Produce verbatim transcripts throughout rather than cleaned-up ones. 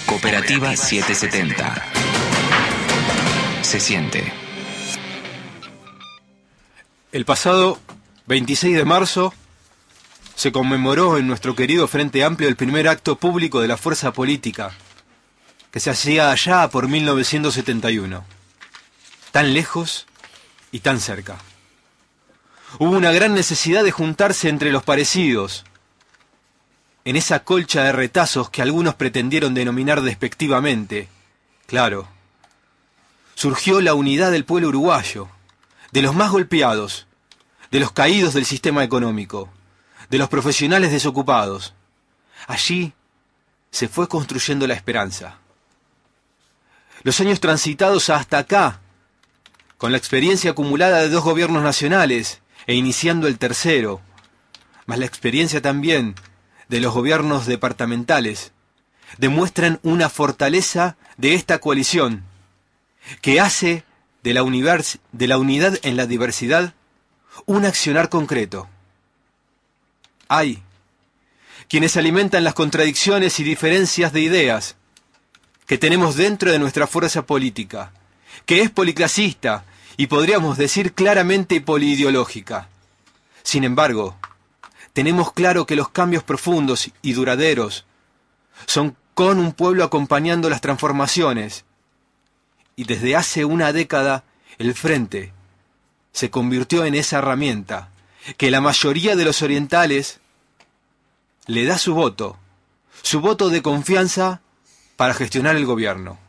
Cooperativa setecientos setenta. Se siente. El pasado veintiséis de marzo se conmemoró en nuestro querido Frente Amplio el primer acto público de la fuerza política, que se hacía allá por mil novecientos setenta y uno. Tan lejos y tan cerca. Hubo una gran necesidad de juntarse entre los parecidos, en esa colcha de retazos que algunos pretendieron denominar despectivamente. Claro, surgió la unidad del pueblo uruguayo, de los más golpeados, de los caídos del sistema económico, de los profesionales desocupados. Allí se fue construyendo la esperanza. Los años transitados hasta acá, con la experiencia acumulada de dos gobiernos nacionales e iniciando el tercero, más la experiencia también de los gobiernos departamentales, demuestran una fortaleza de esta coalición que hace de la, univers- de la unidad en la diversidad un accionar concreto. Hay quienes alimentan las contradicciones y diferencias de ideas que tenemos dentro de nuestra fuerza política, que es policlasista y podríamos decir claramente poliideológica. Sin embargo, tenemos claro que los cambios profundos y duraderos son con un pueblo acompañando las transformaciones. Y desde hace una década, el Frente se convirtió en esa herramienta que la mayoría de los orientales le da su voto, su voto de confianza para gestionar el gobierno.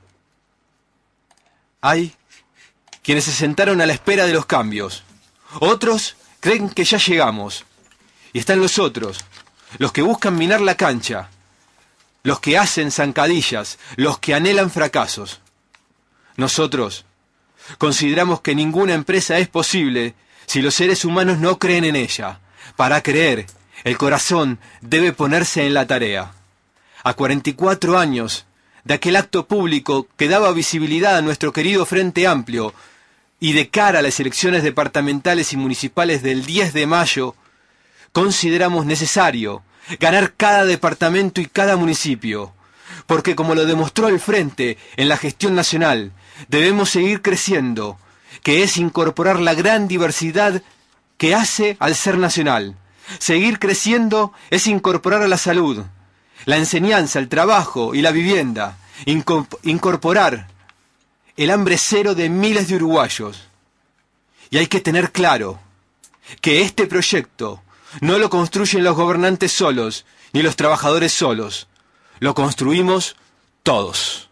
Hay quienes se sentaron a la espera de los cambios. Otros creen que ya llegamos. Y están los otros, los que buscan minar la cancha, los que hacen zancadillas, los que anhelan fracasos. Nosotros consideramos que ninguna empresa es posible si los seres humanos no creen en ella. Para creer, el corazón debe ponerse en la tarea. A cuarenta y cuatro años de aquel acto público que daba visibilidad a nuestro querido Frente Amplio y de cara a las elecciones departamentales y municipales del diez de mayo, consideramos necesario ganar cada departamento y cada municipio, porque como lo demostró el Frente en la gestión nacional, debemos seguir creciendo, que es incorporar la gran diversidad que hace al ser nacional. Seguir creciendo es incorporar a la salud, la enseñanza, el trabajo y la vivienda, incorporar el hambre cero de miles de uruguayos. Y hay que tener claro que este proyecto no lo construyen los gobernantes solos, ni los trabajadores solos. Lo construimos todos.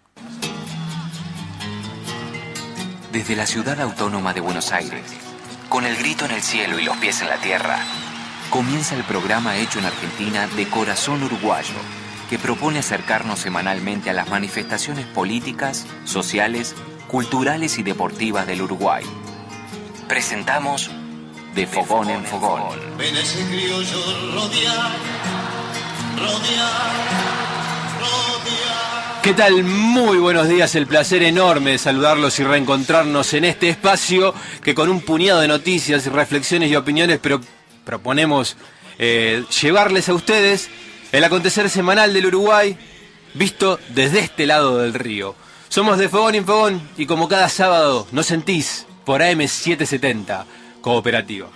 Desde la ciudad autónoma de Buenos Aires, con el grito en el cielo y los pies en la tierra, comienza el programa hecho en Argentina de Corazón Uruguayo, que propone acercarnos semanalmente a las manifestaciones políticas, sociales, culturales y deportivas del Uruguay. Presentamos De Fogón en Fogón. Ven ese criollo rodear, rodear, rodear. ¿Qué tal? Muy buenos días, el placer enorme de saludarlos y reencontrarnos en este espacio que con un puñado de noticias, reflexiones y opiniones pero proponemos eh, llevarles a ustedes el acontecer semanal del Uruguay visto desde este lado del río. Somos De Fogón en Fogón y como cada sábado nos sentís por A M setecientos setenta. Cooperativa.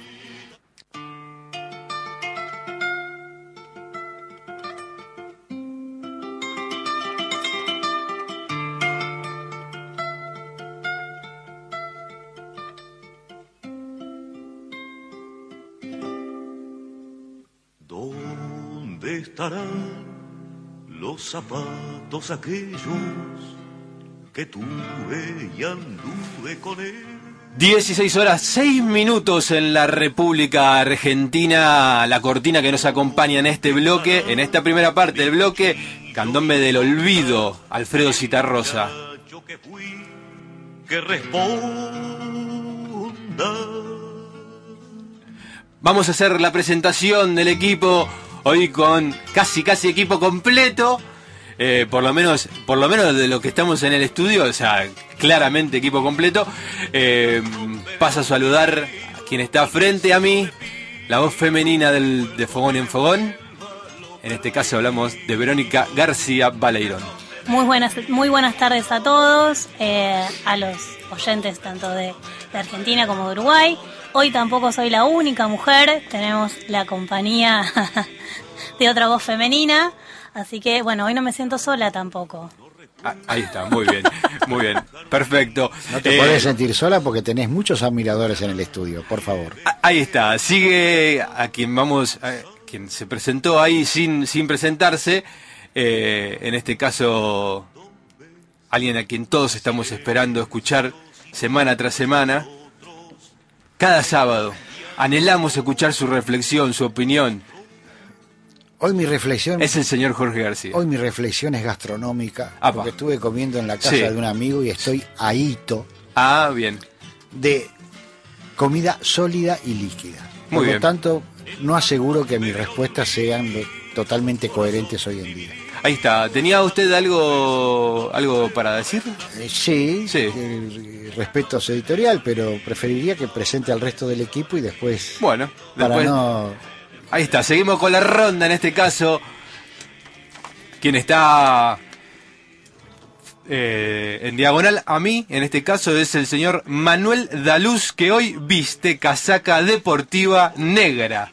¿Dónde estarán los zapatos aquellos que tuve y anduve con él? dieciséis horas, seis minutos en la República Argentina. La cortina que nos acompaña en este bloque, en esta primera parte del bloque, Candombe del Olvido, Alfredo Citarrosa. Que responda. Vamos a hacer la presentación del equipo hoy con casi casi equipo completo. Eh, por lo menos por lo menos de lo que estamos en el estudio, o sea, claramente equipo completo. Eh, paso a saludar a quien está frente a mí, la voz femenina del, de Fogón en Fogón. En este caso hablamos de Verónica García Baleirón. Muy buenas, muy buenas tardes a todos, eh, a los oyentes tanto de, de Argentina como de Uruguay. Hoy tampoco soy la única mujer, tenemos la compañía de otra voz femenina, así que bueno, hoy no me siento sola tampoco. Ah, ahí está, muy bien, muy bien, perfecto. No te Eh, podés sentir sola porque tenés muchos admiradores en el estudio, por favor. Ahí está, sigue a quien vamos, a quien se presentó ahí sin, sin presentarse, eh, en este caso alguien a quien todos estamos esperando escuchar semana tras semana, cada sábado. Anhelamos escuchar su reflexión, su opinión. Hoy mi reflexión Es el señor Jorge García. Hoy mi reflexión es gastronómica, Apa. porque estuve comiendo en la casa Sí. de un amigo y estoy ahito Ah, bien. de comida sólida y líquida. Muy Por bien. lo tanto, no aseguro que mis respuestas sean lo- totalmente coherentes hoy en día. Ahí está. ¿Tenía usted algo algo para decir? Eh, sí, Sí. eh, respeto a su editorial, pero preferiría que presente al resto del equipo y después, Bueno, para después... no... Ahí está, seguimos con la ronda en este caso. Quien está eh, en diagonal a mí, en este caso, es el señor Manuel Daluz, que hoy viste casaca deportiva negra.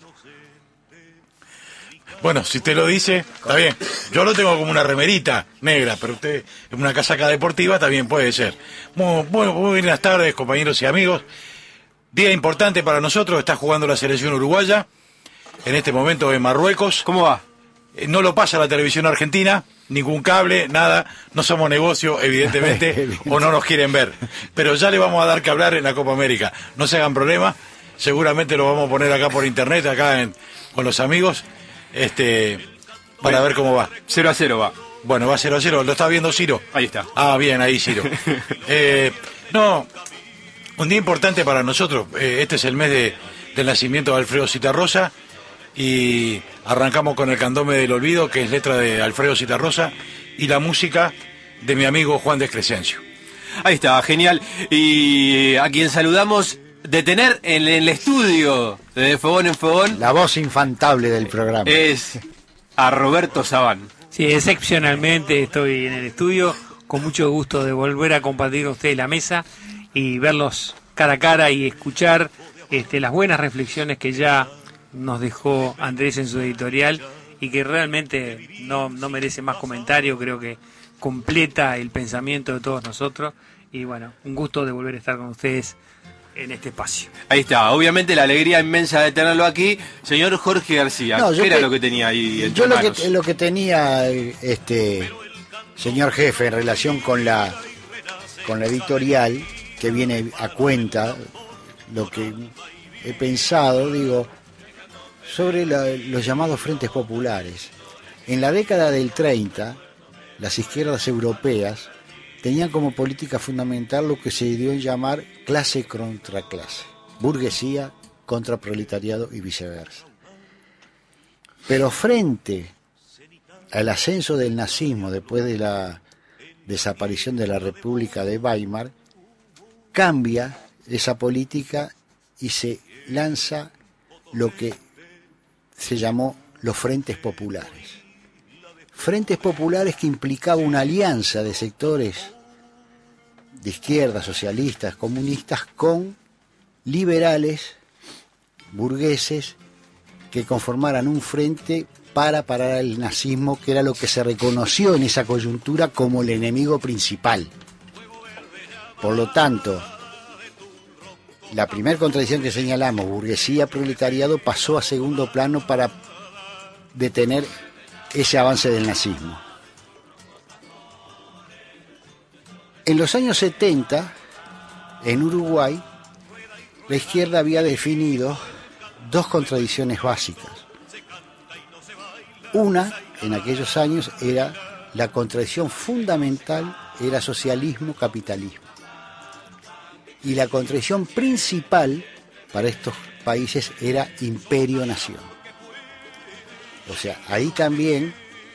Bueno, si usted lo dice, está bien. Yo lo tengo como una remerita negra, pero usted en una casaca deportiva también puede ser. Muy, muy, muy buenas tardes, compañeros y amigos. Día importante para nosotros, está jugando la selección uruguaya, en este momento en Marruecos. ¿Cómo va? Eh, No lo pasa la televisión argentina, ningún cable, nada, no somos negocio, evidentemente, o no nos quieren ver. Pero ya le vamos a dar que hablar en la Copa América. No se hagan problema, seguramente lo vamos a poner acá por internet, acá en, con los amigos, este para Bueno. ver cómo va. cero a cero va. Bueno, va cero a cero, ¿lo está viendo Ciro? Ahí está. Ah, bien, ahí Ciro. Eh, no, un día importante para nosotros, eh, este es el mes de, del nacimiento de Alfredo Citarrosa, y arrancamos con el Candombe del Olvido, que es letra de Alfredo Citarrosa, y la música de mi amigo Juan Descrescencio. Ahí está, genial. Y a quien saludamos de tener en el estudio de Fogón en Fogón La voz infantable del programa. es a Roberto Sabán. Sí, excepcionalmente estoy en el estudio, con mucho gusto de volver a compartir con ustedes la mesa y verlos cara a cara y escuchar este, las buenas reflexiones que ya nos dejó Andrés en su editorial y que realmente no, no merece más comentario, creo que completa el pensamiento de todos nosotros y bueno, un gusto de volver a estar con ustedes en este espacio. Ahí está, obviamente la alegría inmensa de tenerlo aquí. Señor Jorge García, No, yo ¿qué era que- lo que tenía ahí entre Yo lo manos? que, lo que tenía, este señor jefe, en relación con la con la editorial, que viene a cuenta, lo que he pensado, digo, sobre la- los llamados frentes populares. En la década del treinta, las izquierdas europeas tenían como política fundamental lo que se dio en llamar clase contra clase, burguesía contra proletariado y viceversa. Pero frente al ascenso del nazismo después de la desaparición de la República de Weimar, cambia esa política y se lanza lo que se llamó los frentes populares. Frentes populares que implicaba una alianza de sectores de izquierda, socialistas, comunistas, con liberales, burgueses, que conformaran un frente para parar el nazismo, que era lo que se reconoció en esa coyuntura como el enemigo principal. Por lo tanto, la primera contradicción que señalamos, burguesía, proletariado, pasó a segundo plano para detener ese avance del nazismo. En los años setenta, en Uruguay, la izquierda había definido dos contradicciones básicas. Una, en aquellos años, era la contradicción fundamental, era socialismo-capitalismo. Y la contradicción principal para estos países era imperio-nación. O sea, ahí también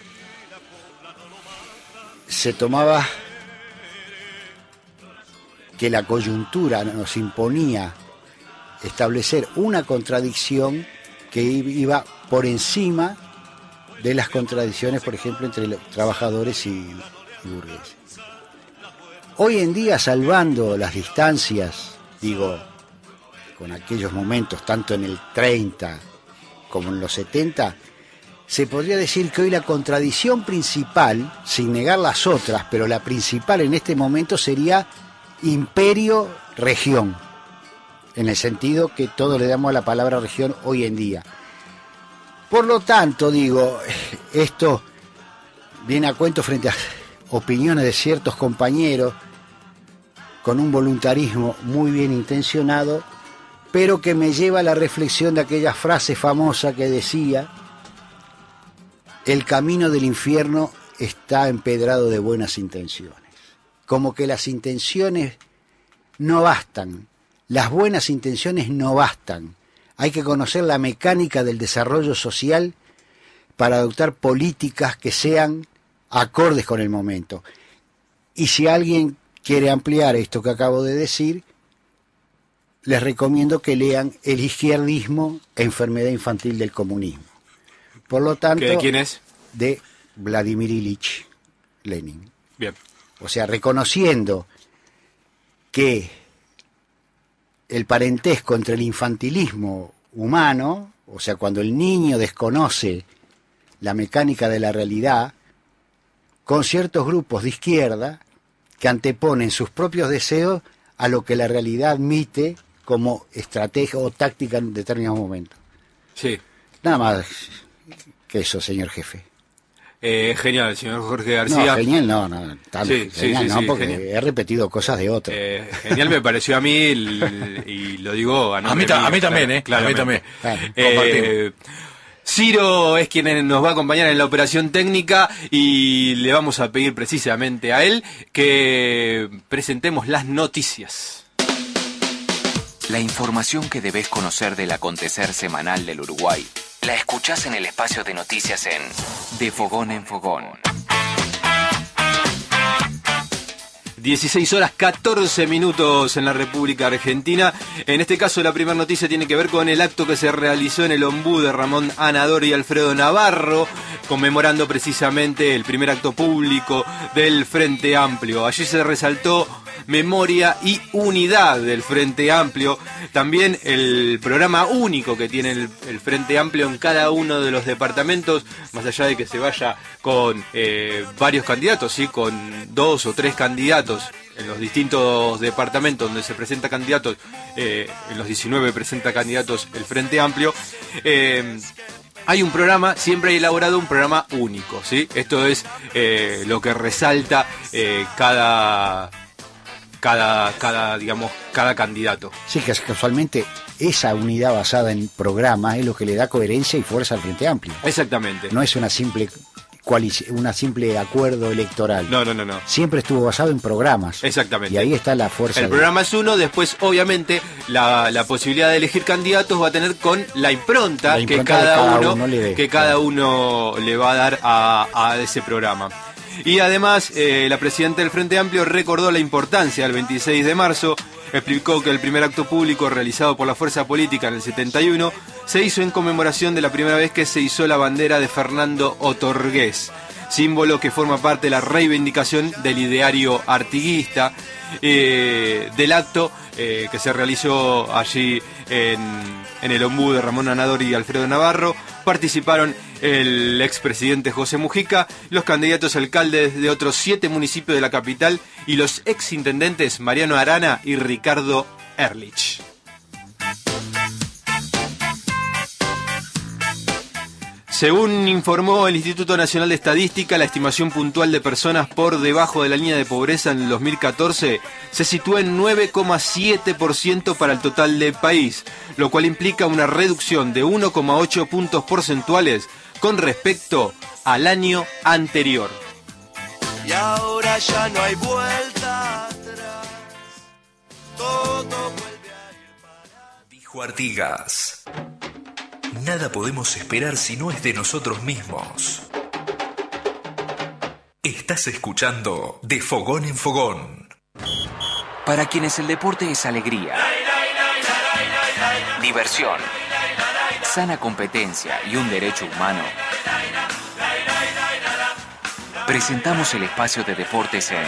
se tomaba que la coyuntura nos imponía establecer una contradicción que iba por encima de las contradicciones, por ejemplo, entre los trabajadores y, y burgueses. Hoy en día, salvando las distancias, digo, con aquellos momentos, tanto en el treinta como en los setenta, se podría decir que hoy la contradicción principal, sin negar las otras, pero la principal en este momento sería imperio-región, en el sentido que todos le damos a la palabra región hoy en día. Por lo tanto, digo, esto viene a cuento frente a opiniones de ciertos compañeros con un voluntarismo muy bien intencionado, pero que me lleva a la reflexión de aquella frase famosa que decía: el camino del infierno está empedrado de buenas intenciones. Como que las intenciones no bastan, las buenas intenciones no bastan. Hay que conocer la mecánica del desarrollo social para adoptar políticas que sean acordes con el momento. Y si alguien quiere ampliar esto que acabo de decir, les recomiendo que lean El izquierdismo, enfermedad infantil del comunismo. Por lo tanto, ¿de quién es? De Vladimir Ilich Lenin. Bien. O sea, reconociendo que el parentesco entre el infantilismo humano, o sea, cuando el niño desconoce la mecánica de la realidad, con ciertos grupos de izquierda que anteponen sus propios deseos a lo que la realidad admite como estrategia o táctica en determinados momentos. Sí. Nada más que eso, señor jefe. Eh, genial, señor Jorge García. No, genial no, no, tan sí, genial sí, sí, no, sí, porque genial. he repetido cosas de otros. Eh, genial me pareció a mí, el, y lo digo a A nombre mí, ta- mío, a mí también, claro, ¿eh? claramente. A mí también. Claro. Eh, Ciro es quien nos va a acompañar en la operación técnica y le vamos a pedir precisamente a él que presentemos las noticias. La información que debes conocer del acontecer semanal del Uruguay la escuchás en el espacio de noticias en De Fogón en Fogón. dieciséis horas catorce minutos en la República Argentina. En este caso la primera noticia tiene que ver con el acto que se realizó en el Ombú de Ramón Anador y Alfredo Navarro, conmemorando precisamente el primer acto público del Frente Amplio. Allí se resaltó memoria y unidad del Frente Amplio. También el programa único que tiene el, el Frente Amplio en cada uno de los departamentos, más allá de que se vaya con eh, varios candidatos, ¿sí? Con dos o tres candidatos en los distintos departamentos donde se presenta candidatos, eh, en los diecinueve presenta candidatos el Frente Amplio. Eh, Hay un programa, siempre hay elaborado un programa único, ¿sí? Esto es eh, lo que resalta eh, cada... cada, cada, digamos, cada candidato. Sí, que casualmente esa unidad basada en programas es lo que le da coherencia y fuerza al Frente Amplio. Exactamente. No es una simple coalic- una simple acuerdo electoral. No, no, no, no. Siempre estuvo basado en programas. Exactamente. Y ahí está la fuerza. El de... programa es uno, después obviamente la, la posibilidad de elegir candidatos va a tener con la impronta, La impronta que cada, que cada uno, uno le dé. que cada uno le va a dar a, a ese programa. Y además, eh, la presidenta del Frente Amplio recordó la importancia del veintiséis de marzo, explicó que el primer acto público realizado por la fuerza política en el setenta y uno se hizo en conmemoración de la primera vez que se izó la bandera de Fernando Otorgués, símbolo que forma parte de la reivindicación del ideario artiguista. Eh, del acto eh, que se realizó allí en, en el Ombú de Ramón Anador y Alfredo Navarro, participaron el expresidente José Mujica, los candidatos alcaldes de otros siete municipios de la capital y los exintendentes Mariano Arana y Ricardo Ehrlich. Según informó el Instituto Nacional de Estadística, la estimación puntual de personas por debajo de la línea de pobreza en el dos mil catorce se sitúa en nueve coma siete por ciento para el total del país, lo cual implica una reducción de uno coma ocho puntos porcentuales con respecto al año anterior. Y ahora ya no hay vuelta atrás. Todo vuelve a ir para... Dijo Artigas: nada podemos esperar si no es de nosotros mismos. Estás escuchando De Fogón en Fogón. Para quienes el deporte es alegría, diversión, sana competencia y un derecho humano, presentamos el espacio de deportes en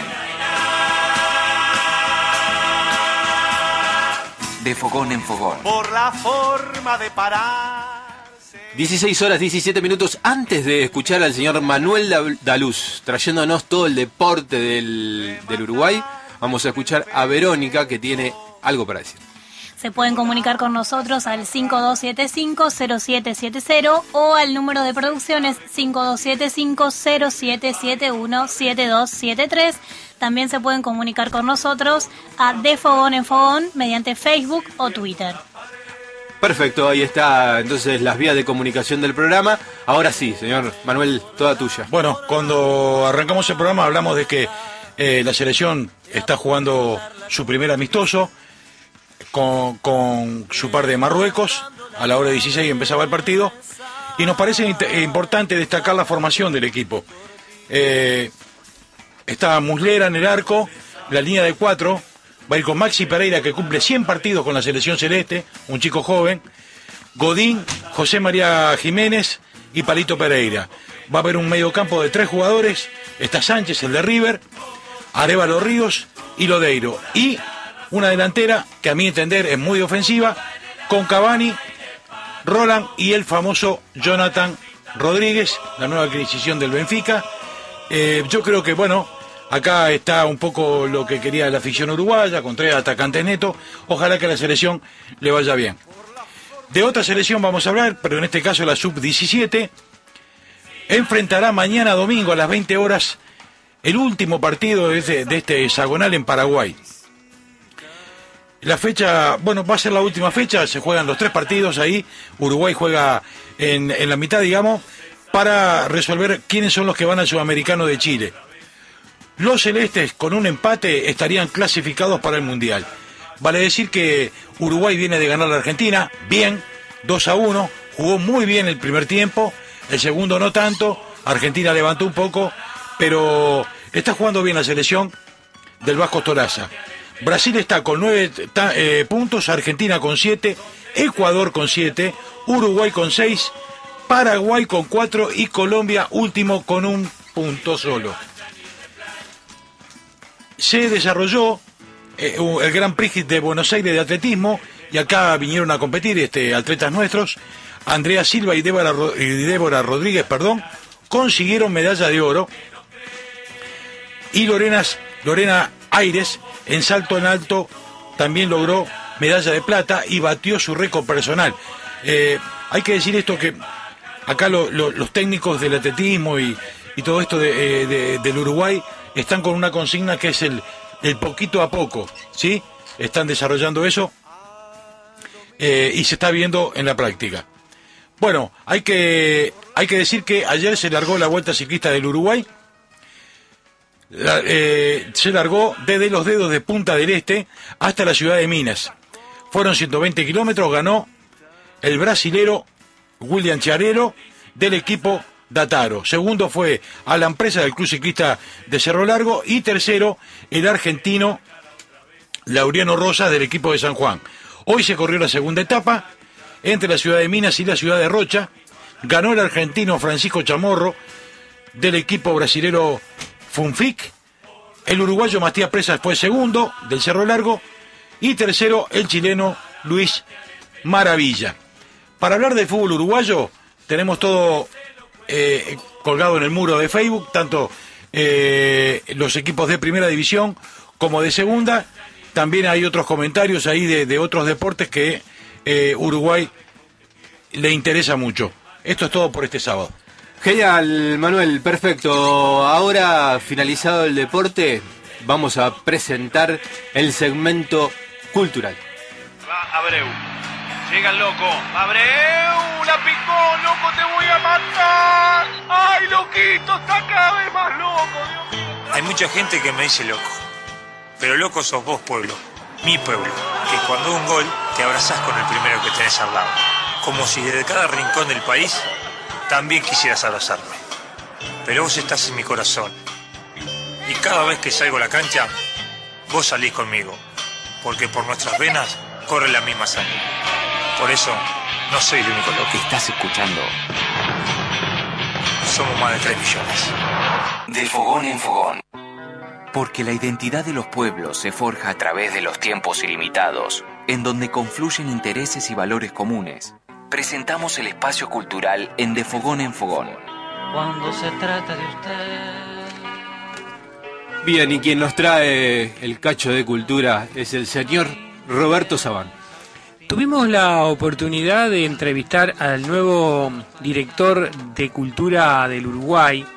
De Fogón en Fogón. Por la forma de pararse. dieciséis horas, diecisiete minutos. Antes de escuchar al señor Manuel Daluz trayéndonos todo el deporte del, del Uruguay, vamos a escuchar a Verónica, que tiene algo para decir. Se pueden comunicar con nosotros al cinco dos siete cinco, cero siete siete cero o al número de producciones cinco dos siete cinco, cero siete siete uno, siete dos siete tres. También se pueden comunicar con nosotros a De Fogón en Fogón mediante Facebook o Twitter. Perfecto, ahí está entonces las vías de comunicación del programa. Ahora sí, señor Manuel, toda tuya. Bueno, cuando arrancamos el programa hablamos de que eh, la selección está jugando su primer amistoso con, con su par de Marruecos. A la hora dieciséis empezaba el partido y nos parece int- importante destacar la formación del equipo. Eh, está Muslera en el arco, la línea de cuatro va a ir con Maxi Pereira, que cumple cien partidos con la selección celeste, un chico joven, Godín, José María Jiménez y Palito Pereira. Va a haber un mediocampo de tres jugadores, está Sánchez, el de River, Arévalo Ríos y Lodeiro. Y una delantera que a mi entender es muy ofensiva, con Cavani, Roland y el famoso Jonathan Rodríguez, la nueva adquisición del Benfica. Eh, yo creo que, bueno, acá está un poco lo que quería la afición uruguaya, con tres atacantes netos. Ojalá que a la selección le vaya bien. De otra selección vamos a hablar, pero en este caso la sub diecisiete. Enfrentará mañana domingo a las veinte horas el último partido de este, de este hexagonal en Paraguay. La fecha, bueno, va a ser la última fecha, se juegan los tres partidos ahí. Uruguay juega en, en la mitad, digamos, para resolver quiénes son los que van al Sudamericano de Chile. Los celestes con un empate estarían clasificados para el Mundial. Vale decir que Uruguay viene de ganar a la Argentina, bien, dos a uno, jugó muy bien el primer tiempo, el segundo no tanto, Argentina levantó un poco, pero está jugando bien la selección del Vasco Toraza. Brasil está con nueve eh, puntos, Argentina con siete, Ecuador con siete, Uruguay con seis, Paraguay con cuatro y Colombia último con un punto solo. Se desarrolló eh, el Gran Prix de Buenos Aires de atletismo y acá vinieron a competir este, atletas nuestros. Andrea Silva y Débora, y Débora Rodríguez, perdón, consiguieron medalla de oro y Lorenas, Lorena Aires en salto en alto también logró medalla de plata y batió su récord personal. Eh, hay que decir esto, que acá lo, lo, los técnicos del atletismo y, y todo esto de, eh, de, del Uruguay están con una consigna que es el, el poquito a poco, ¿sí? Están desarrollando eso eh, y se está viendo en la práctica. Bueno, hay que, hay que decir que ayer se largó la Vuelta Ciclista del Uruguay. La, eh, se largó desde los dedos de Punta del Este hasta la ciudad de Minas. Fueron ciento veinte kilómetros, ganó el brasilero William Chiarero del equipo Dataro. Segundo fue Alan Presa del Club Ciclista de Cerro Largo y tercero el argentino Laureano Rosas del equipo de San Juan. Hoy se corrió la segunda etapa entre la ciudad de Minas y la ciudad de Rocha. Ganó el argentino Francisco Chamorro del equipo brasilero Funfic. El uruguayo Matías Presa fue segundo del Cerro Largo y tercero el chileno Luis Maravilla. Para hablar del fútbol uruguayo tenemos todo eh, colgado en el muro de Facebook, tanto eh, los equipos de primera división como de segunda. También hay otros comentarios ahí de, de otros deportes que eh, Uruguay le interesa mucho. Esto es todo por este sábado. Genial, Manuel, perfecto. Ahora, finalizado el deporte, vamos a presentar el segmento cultural. Va Abreu, llega el loco, Abreu, la picó, loco, te voy a matar. Ay, loquito, está cada vez más loco, Dios mío. Hay mucha gente que me dice loco, pero loco sos vos, pueblo, mi pueblo, que cuando un gol te abrazás con el primero que tenés al lado, como si desde cada rincón del país también quisieras abrazarme. Pero vos estás en mi corazón. Y cada vez que salgo a la cancha, vos salís conmigo. Porque por nuestras venas corre la misma sangre. Por eso, no soy el único loco. Estás escuchando. Somos más de tres millones. De fogón en fogón. Porque la identidad de los pueblos se forja a través de los tiempos ilimitados, en donde confluyen intereses y valores comunes. Presentamos el espacio cultural en De Fogón en Fogón. Cuando se trata de usted. Bien, y quien nos trae el cacho de cultura es el señor Roberto Sabán. Tuvimos la oportunidad de entrevistar al nuevo director de cultura del Uruguay,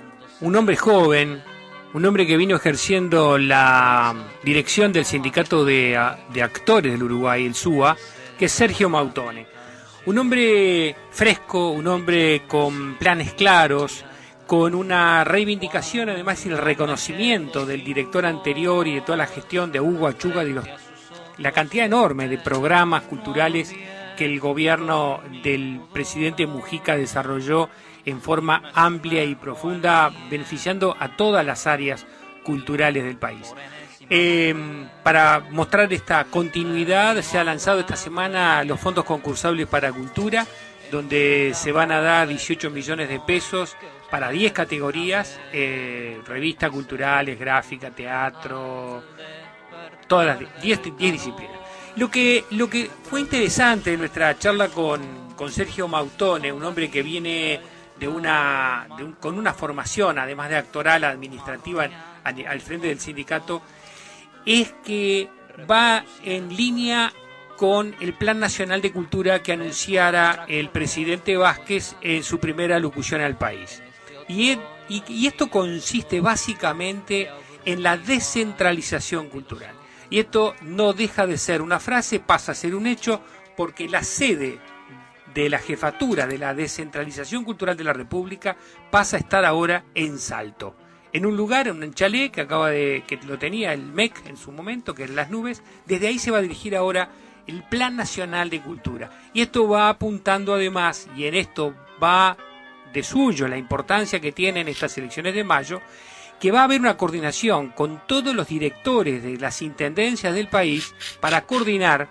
un hombre joven, un hombre que vino ejerciendo la dirección del Sindicato de, de Actores del Uruguay, el S U A, que es Sergio Mautone. Un hombre fresco, un hombre con planes claros, con una reivindicación además y el reconocimiento del director anterior y de toda la gestión de Hugo Achuga, de los, la cantidad enorme de programas culturales que el gobierno del presidente Mujica desarrolló en forma amplia y profunda, beneficiando a todas las áreas culturales del país. Eh, para mostrar esta continuidad se ha lanzado esta semana los fondos concursables para cultura, donde se van a dar dieciocho millones de pesos para diez categorías, eh, revistas culturales, gráfica, teatro, todas las diez disciplinas. Lo que, lo que fue interesante en nuestra charla con, con Sergio Mautone, un hombre que viene de una, de un, con una formación, además de actoral, administrativa, al, al frente del sindicato, es que va en línea con el Plan Nacional de Cultura que anunciara el presidente Vázquez en su primera locución al país. Y, y, y esto consiste básicamente en la descentralización cultural. Y esto no deja de ser una frase, pasa a ser un hecho, porque la sede de la jefatura de la descentralización cultural de la República pasa a estar ahora en Salto. En un lugar, en un chalet que acaba de, que lo tenía el M E C en su momento, que es Las Nubes. Desde ahí se va a dirigir ahora el Plan Nacional de Cultura. Y esto va apuntando además, y en esto va de suyo la importancia que tienen estas elecciones de mayo, que va a haber una coordinación con todos los directores de las intendencias del país para coordinar,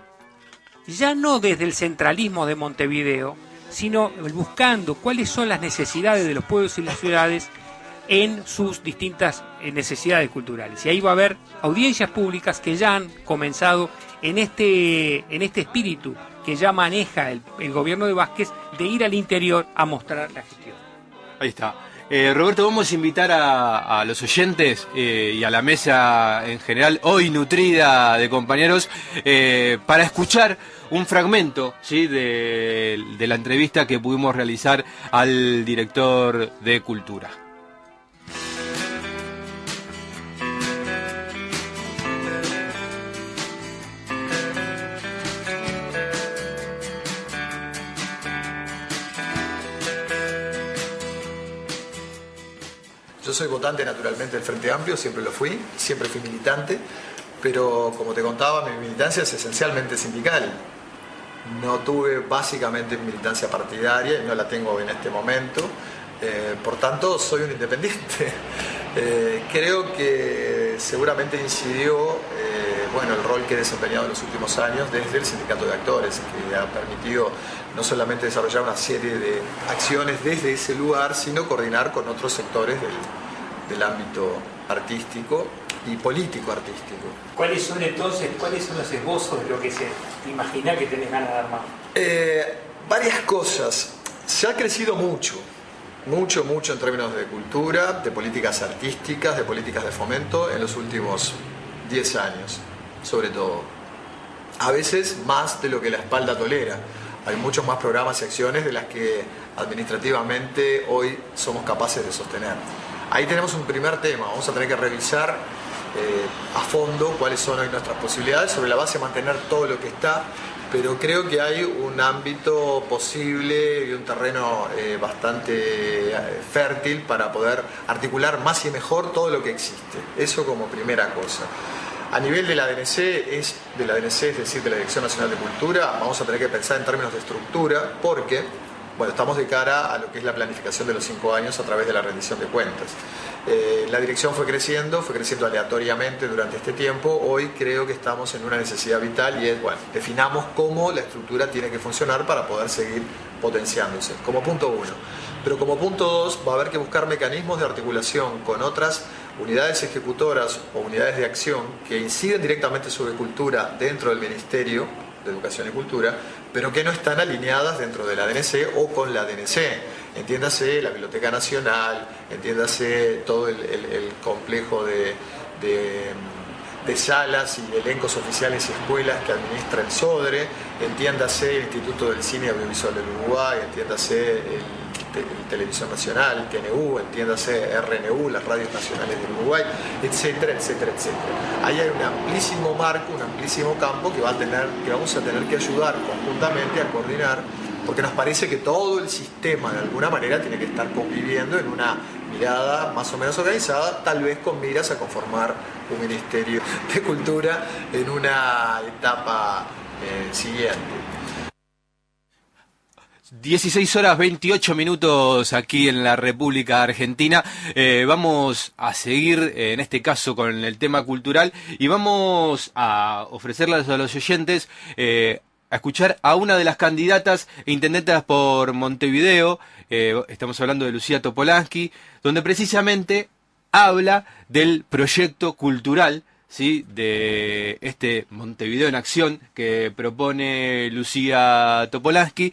ya no desde el centralismo de Montevideo, sino buscando cuáles son las necesidades de los pueblos y las ciudades en sus distintas necesidades culturales. Y ahí va a haber audiencias públicas que ya han comenzado en este, en este espíritu que ya maneja el, el gobierno de Vázquez, de ir al interior a mostrar la gestión. Ahí está. Eh, Roberto, vamos a invitar a, a los oyentes eh, y a la mesa en general, hoy nutrida de compañeros, eh, para escuchar un fragmento, ¿sí?, de, de la entrevista que pudimos realizar al director de Cultura. Yo soy votante naturalmente del Frente Amplio, siempre lo fui, siempre fui militante, pero como te contaba, mi militancia es esencialmente sindical. No tuve básicamente militancia partidaria y no la tengo en este momento, eh, por tanto soy un independiente. Eh, creo que seguramente incidió eh, bueno, el rol que he desempeñado en los últimos años desde el Sindicato de Actores, que ha permitido no solamente desarrollar una serie de acciones desde ese lugar, sino coordinar con otros sectores del, del ámbito artístico y político artístico. ¿Cuáles son entonces, cuáles son los esbozos de lo que se imagina que tenés ganas de armar? Eh, varias cosas. Se ha crecido mucho, mucho, mucho en términos de cultura, de políticas artísticas, de políticas de fomento en los últimos diez años, sobre todo. A veces más de lo que la espalda tolera. Hay muchos más programas y acciones de las que administrativamente hoy somos capaces de sostener. Ahí tenemos un primer tema. Vamos a tener que revisar eh, a fondo cuáles son hoy nuestras posibilidades, sobre la base de mantener todo lo que está, pero creo que hay un ámbito posible y un terreno eh, bastante fértil para poder articular más y mejor todo lo que existe. Eso como primera cosa. A nivel de la D N C, es, de la D N C, es decir, de la Dirección Nacional de Cultura, vamos a tener que pensar en términos de estructura, porque bueno, estamos de cara a lo que es la planificación de los cinco años a través de la rendición de cuentas. Eh, la dirección fue creciendo, fue creciendo aleatoriamente durante este tiempo. Hoy creo que estamos en una necesidad vital y es, bueno, definamos cómo la estructura tiene que funcionar para poder seguir potenciándose, como punto uno. Pero como punto dos, va a haber que buscar mecanismos de articulación con otras unidades ejecutoras o unidades de acción que inciden directamente sobre cultura dentro del Ministerio de Educación y Cultura, pero que no están alineadas dentro de la D N C o con la D N C. Entiéndase la Biblioteca Nacional, entiéndase todo el, el, el complejo de, de, de salas y elencos oficiales y escuelas que administra el SODRE, entiéndase el Instituto del Cine y Audiovisual del Uruguay, entiéndase el el Televisión Nacional, T N U, entiéndase R N U, las radios nacionales del Uruguay, etcétera, etcétera, etcétera. Ahí hay un amplísimo marco, un amplísimo campo que, va a tener, que vamos a tener que ayudar conjuntamente a coordinar, porque nos parece que todo el sistema de alguna manera tiene que estar conviviendo en una mirada más o menos organizada, tal vez con miras a conformar un Ministerio de Cultura en una etapa eh, siguiente. dieciséis horas veintiocho minutos aquí en la República Argentina. Eh, vamos a seguir, eh, en este caso, con el tema cultural y vamos a ofrecerles a los oyentes eh, a escuchar a una de las candidatas e intendentas por Montevideo. Eh, estamos hablando de Lucía Topolansky, donde precisamente habla del proyecto cultural, ¿sí?, de este Montevideo en Acción que propone Lucía Topolansky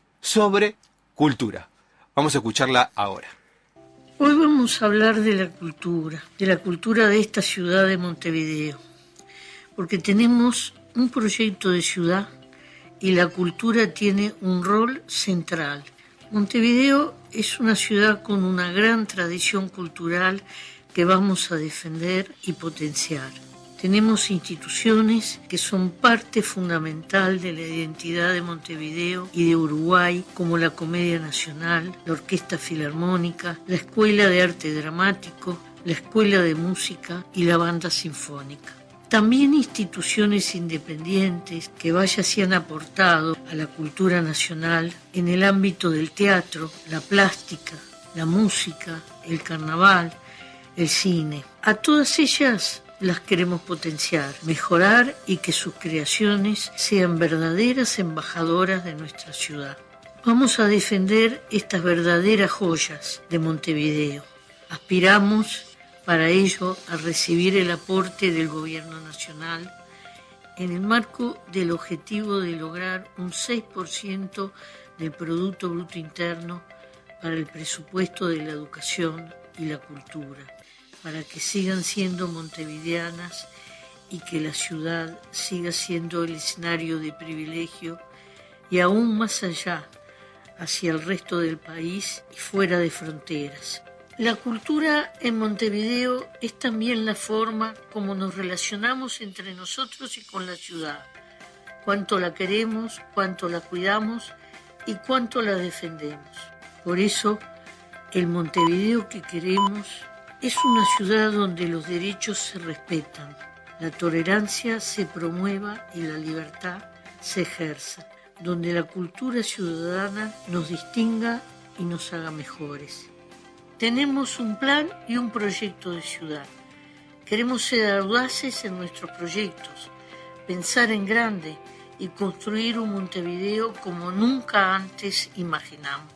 sobre cultura. Vamos a escucharla ahora. Hoy vamos a hablar de la cultura, de la cultura de esta ciudad de Montevideo, porque tenemos un proyecto de ciudad y la cultura tiene un rol central. Montevideo es una ciudad con una gran tradición cultural que vamos a defender y potenciar. Tenemos instituciones que son parte fundamental de la identidad de Montevideo y de Uruguay, como la Comedia Nacional, la Orquesta Filarmónica, la Escuela de Arte Dramático, la Escuela de Música y la Banda Sinfónica. También instituciones independientes que vaya se han aportado a la cultura nacional en el ámbito del teatro, la plástica, la música, el carnaval, el cine. A todas ellas las queremos potenciar, mejorar y que sus creaciones sean verdaderas embajadoras de nuestra ciudad. Vamos a defender estas verdaderas joyas de Montevideo. Aspiramos para ello a recibir el aporte del Gobierno Nacional en el marco del objetivo de lograr un seis por ciento del Producto Bruto Interno para el presupuesto de la educación y la cultura, para que sigan siendo montevideanas y que la ciudad siga siendo el escenario de privilegio y aún más allá, hacia el resto del país y fuera de fronteras. La cultura en Montevideo es también la forma como nos relacionamos entre nosotros y con la ciudad, cuánto la queremos, cuánto la cuidamos y cuánto la defendemos. Por eso, el Montevideo que queremos es una ciudad donde los derechos se respetan, la tolerancia se promueva y la libertad se ejerza, donde la cultura ciudadana nos distinga y nos haga mejores. Tenemos un plan y un proyecto de ciudad. Queremos ser audaces en nuestros proyectos, pensar en grande y construir un Montevideo como nunca antes imaginamos.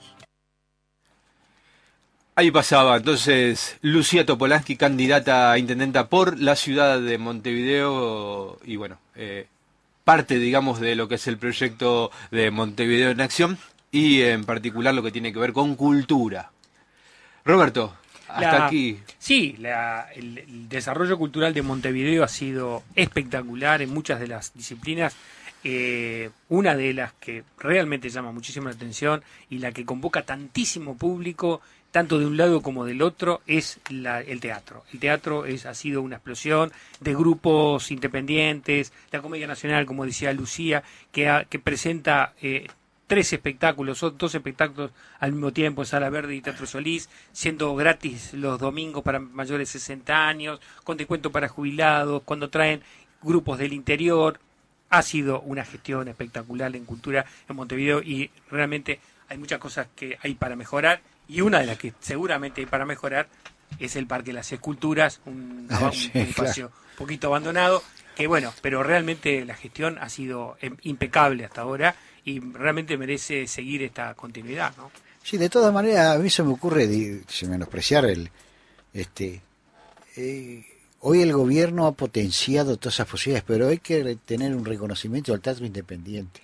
Ahí pasaba entonces Lucía Topolansky, candidata a intendenta por la ciudad de Montevideo y bueno, eh, parte digamos de lo que es el proyecto de Montevideo en Acción y en particular lo que tiene que ver con cultura. Roberto, hasta la, aquí. Sí, la, el, el desarrollo cultural de Montevideo ha sido espectacular en muchas de las disciplinas. Eh, una de las que realmente llama muchísimo la atención y la que convoca tantísimo público, tanto de un lado como del otro, es la, el teatro. El teatro es, ha sido una explosión de grupos independientes, la Comedia Nacional, como decía Lucía, que, ha, que presenta eh, tres espectáculos, o dos espectáculos al mismo tiempo, en Sala Verde y Teatro Solís, siendo gratis los domingos para mayores de sesenta años, con descuento para jubilados, cuando traen grupos del interior. Ha sido una gestión espectacular en cultura en Montevideo y realmente hay muchas cosas que hay para mejorar y una de las que seguramente hay para mejorar es el Parque de las Esculturas, un, un, sí, un espacio claro. un poquito abandonado, que bueno, pero realmente la gestión ha sido impecable hasta ahora y realmente merece seguir esta continuidad, ¿no? Sí, de todas maneras, a mí se me ocurre, di- sin menospreciar el... este eh, Hoy el gobierno ha potenciado todas esas posibilidades, pero hay que tener un reconocimiento del teatro independiente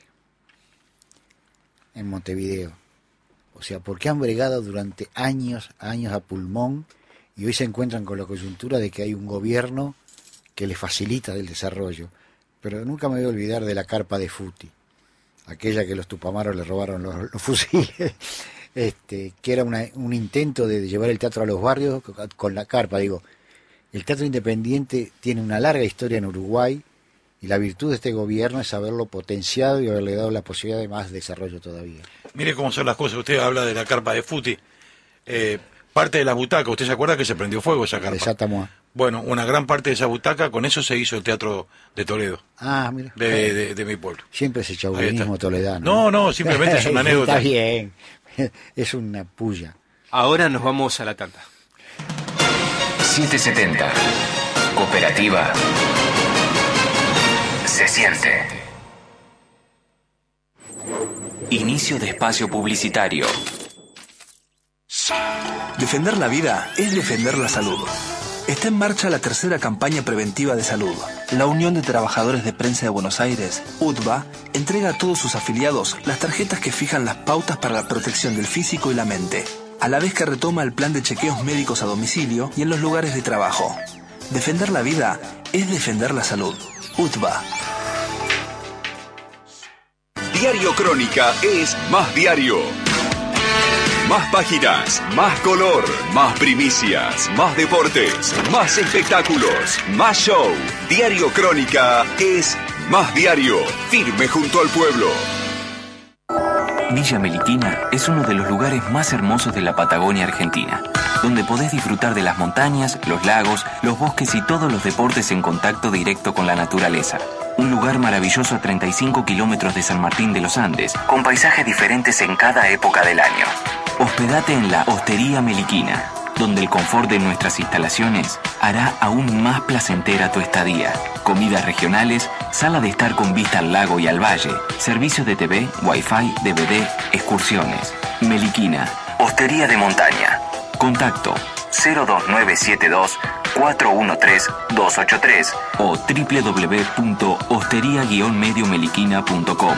en Montevideo. O sea, porque han bregado durante años, años a pulmón, y hoy se encuentran con la coyuntura de que hay un gobierno que les facilita el desarrollo. Pero nunca me voy a olvidar de la carpa de Futi, aquella que los tupamaros le robaron los, los fusiles, este, que era una, un intento de llevar el teatro a los barrios con la carpa. Digo, el teatro independiente tiene una larga historia en Uruguay, y la virtud de este gobierno es haberlo potenciado y haberle dado la posibilidad de más desarrollo todavía. Mire cómo son las cosas. Usted habla de la carpa de Futi. Eh, parte de la butaca, ¿usted se acuerda que se prendió fuego esa carpa? Exactamente. Bueno, una gran parte de esa butaca, con eso se hizo el teatro de Toledo. Ah, mira. De, de, de mi pueblo. Siempre ese chauvinismo toledano. No, no, simplemente es una anécdota. Está bien. Es una puya. Ahora nos vamos a la tanda. setecientos setenta. Cooperativa. Se siente. Inicio de espacio publicitario. Defender la vida es defender la salud. Está en marcha la tercera campaña preventiva de salud. La Unión de Trabajadores de Prensa de Buenos Aires, U T B A, entrega a todos sus afiliados las tarjetas que fijan las pautas para la protección del físico y la mente, a la vez que retoma el plan de chequeos médicos a domicilio y en los lugares de trabajo. Defender la vida es defender la salud. U T B A. Diario Crónica es más diario. Más páginas, más color, más primicias, más deportes, más espectáculos, más show. Diario Crónica es más diario, firme junto al pueblo. Villa Meliquina es uno de los lugares más hermosos de la Patagonia Argentina, donde podés disfrutar de las montañas, los lagos, los bosques y todos los deportes en contacto directo con la naturaleza. Un lugar maravilloso a treinta y cinco kilómetros de San Martín de los Andes, con paisajes diferentes en cada época del año. Hospedate en la Hostería Meliquina, donde el confort de nuestras instalaciones hará aún más placentera tu estadía. Comidas regionales, sala de estar con vista al lago y al valle, servicios de T V, Wi-Fi, D V D, excursiones. Meliquina, Hostería de Montaña. Contacto cero dos nueve siete dos cuatro uno tres dos ocho tres o doble u doble u doble u punto hostería guion medio meliquina punto com.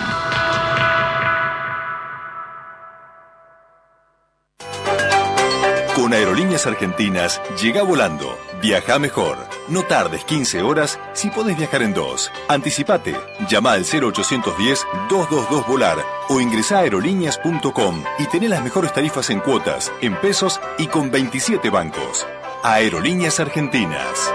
Con Aerolíneas Argentinas, llega volando. Viaja mejor. No tardes quince horas si podés viajar en dos. Anticipate. Llama al cero ochocientos diez dos dos dos volar o ingresá a aerolíneas punto com y tené las mejores tarifas en cuotas, en pesos y con veintisiete bancos. Aerolíneas Argentinas.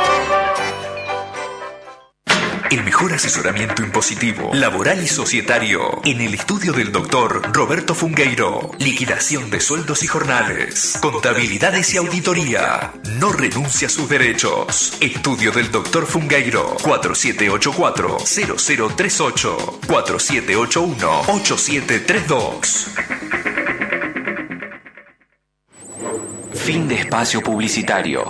El mejor asesoramiento impositivo, laboral y societario en el estudio del doctor Roberto Fungueiro. Liquidación de sueldos y jornales, contabilidades y auditoría. No renuncia a sus derechos. Estudio del doctor Fungueiro. cuatro siete ocho cuatro cero cero tres ocho cuatro siete ocho uno ocho siete tres dos. Fin de espacio publicitario.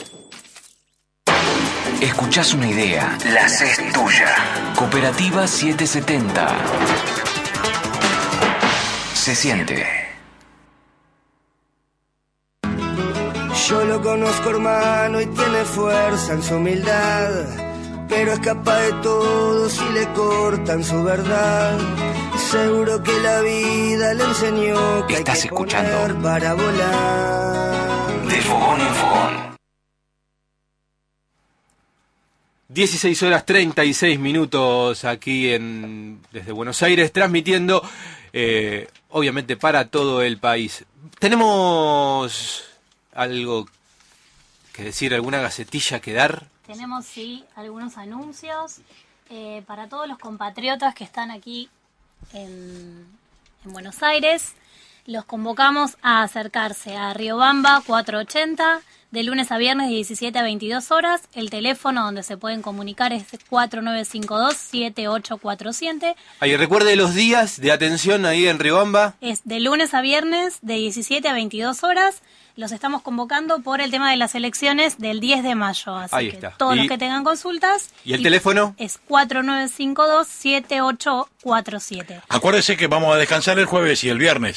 Escuchás una idea, la haces tuya. Cooperativa setecientos setenta. Se siente. Yo lo conozco, hermano, y tiene fuerza en su humildad, pero es capaz de todo si le cortan su verdad. Seguro que la vida le enseñó que Estás hay que escuchando correr para volar. De fogón en fogón. dieciséis horas treinta y seis minutos aquí en desde Buenos Aires, transmitiendo eh, obviamente para todo el país. ¿Tenemos algo que decir, alguna gacetilla que dar? Tenemos, sí, algunos anuncios eh, para todos los compatriotas que están aquí en, en Buenos Aires. Los convocamos a acercarse a Riobamba cuatrocientos ochenta, de lunes a viernes de diecisiete a veintidós horas. El teléfono donde se pueden comunicar es cuatro nueve cinco dos siete ocho cuatro siete. Ahí recuerde los días de atención ahí en Riobamba. Es de lunes a viernes de diecisiete a veintidós horas. Los estamos convocando por el tema de las elecciones del diez de mayo. Así Ahí que está. todos Y- los que tengan consultas. ¿Y el teléfono? Es cuatro nueve cinco dos siete ocho cuatro siete. Acuérdese que vamos a descansar el jueves y el viernes.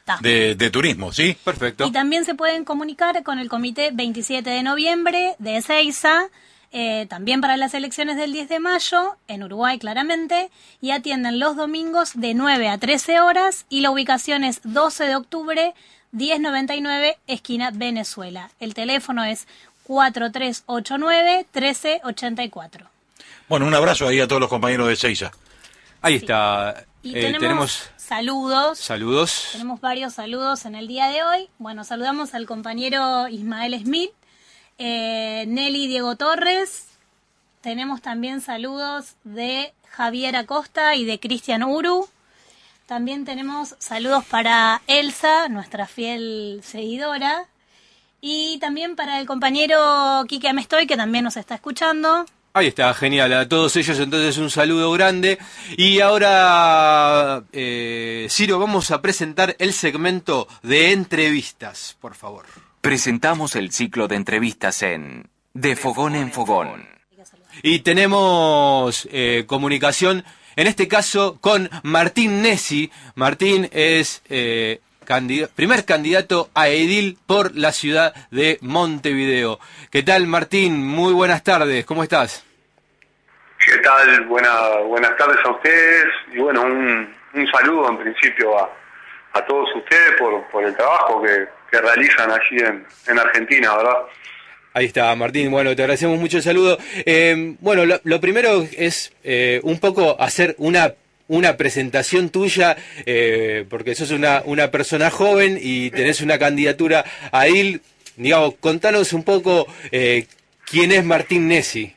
de, de turismo, ¿sí? Perfecto. Y también se pueden comunicar con el comité veintisiete de noviembre de Ezeiza, eh, también para las elecciones del diez de mayo, en Uruguay claramente, y atienden los domingos de nueve a trece horas, y la ubicación es doce de octubre, diez noventa y nueve, esquina Venezuela. El teléfono es cuatro tres ocho nueve, uno tres ocho cuatro. Bueno, un abrazo ahí a todos los compañeros de Ezeiza. Ahí está. Y Eh, tenemos, tenemos saludos. saludos. Tenemos varios saludos en el día de hoy. Bueno, saludamos al compañero Ismael Smith, eh, Nelly Diego Torres. Tenemos también saludos de Javier Acosta y de Cristian Uru. También tenemos saludos para Elsa, nuestra fiel seguidora. Y también para el compañero Quique Amestoy, que también nos está escuchando. Ahí está, genial. A todos ellos entonces un saludo grande. Y ahora, eh, Ciro, vamos a presentar el segmento de entrevistas, por favor. Presentamos el ciclo de entrevistas en De Fogón en Fogón. Y tenemos eh, comunicación, en este caso, con Martín Nessi. Martín es eh, candid- primer candidato a edil por la ciudad de Montevideo. ¿Qué tal, Martín? Muy buenas tardes. ¿Cómo estás? ¿Qué tal? Buena, buenas tardes a ustedes y bueno, un, un saludo en principio a, a todos ustedes por, por el trabajo que, que realizan allí en, en Argentina, ¿verdad? Ahí está, Martín. Bueno, te agradecemos mucho el saludo. Eh, bueno, lo, lo primero es eh, un poco hacer una una presentación tuya, eh, porque sos una, una persona joven y tenés una candidatura a edil. Digamos, contanos un poco eh, quién es Martín Nessi.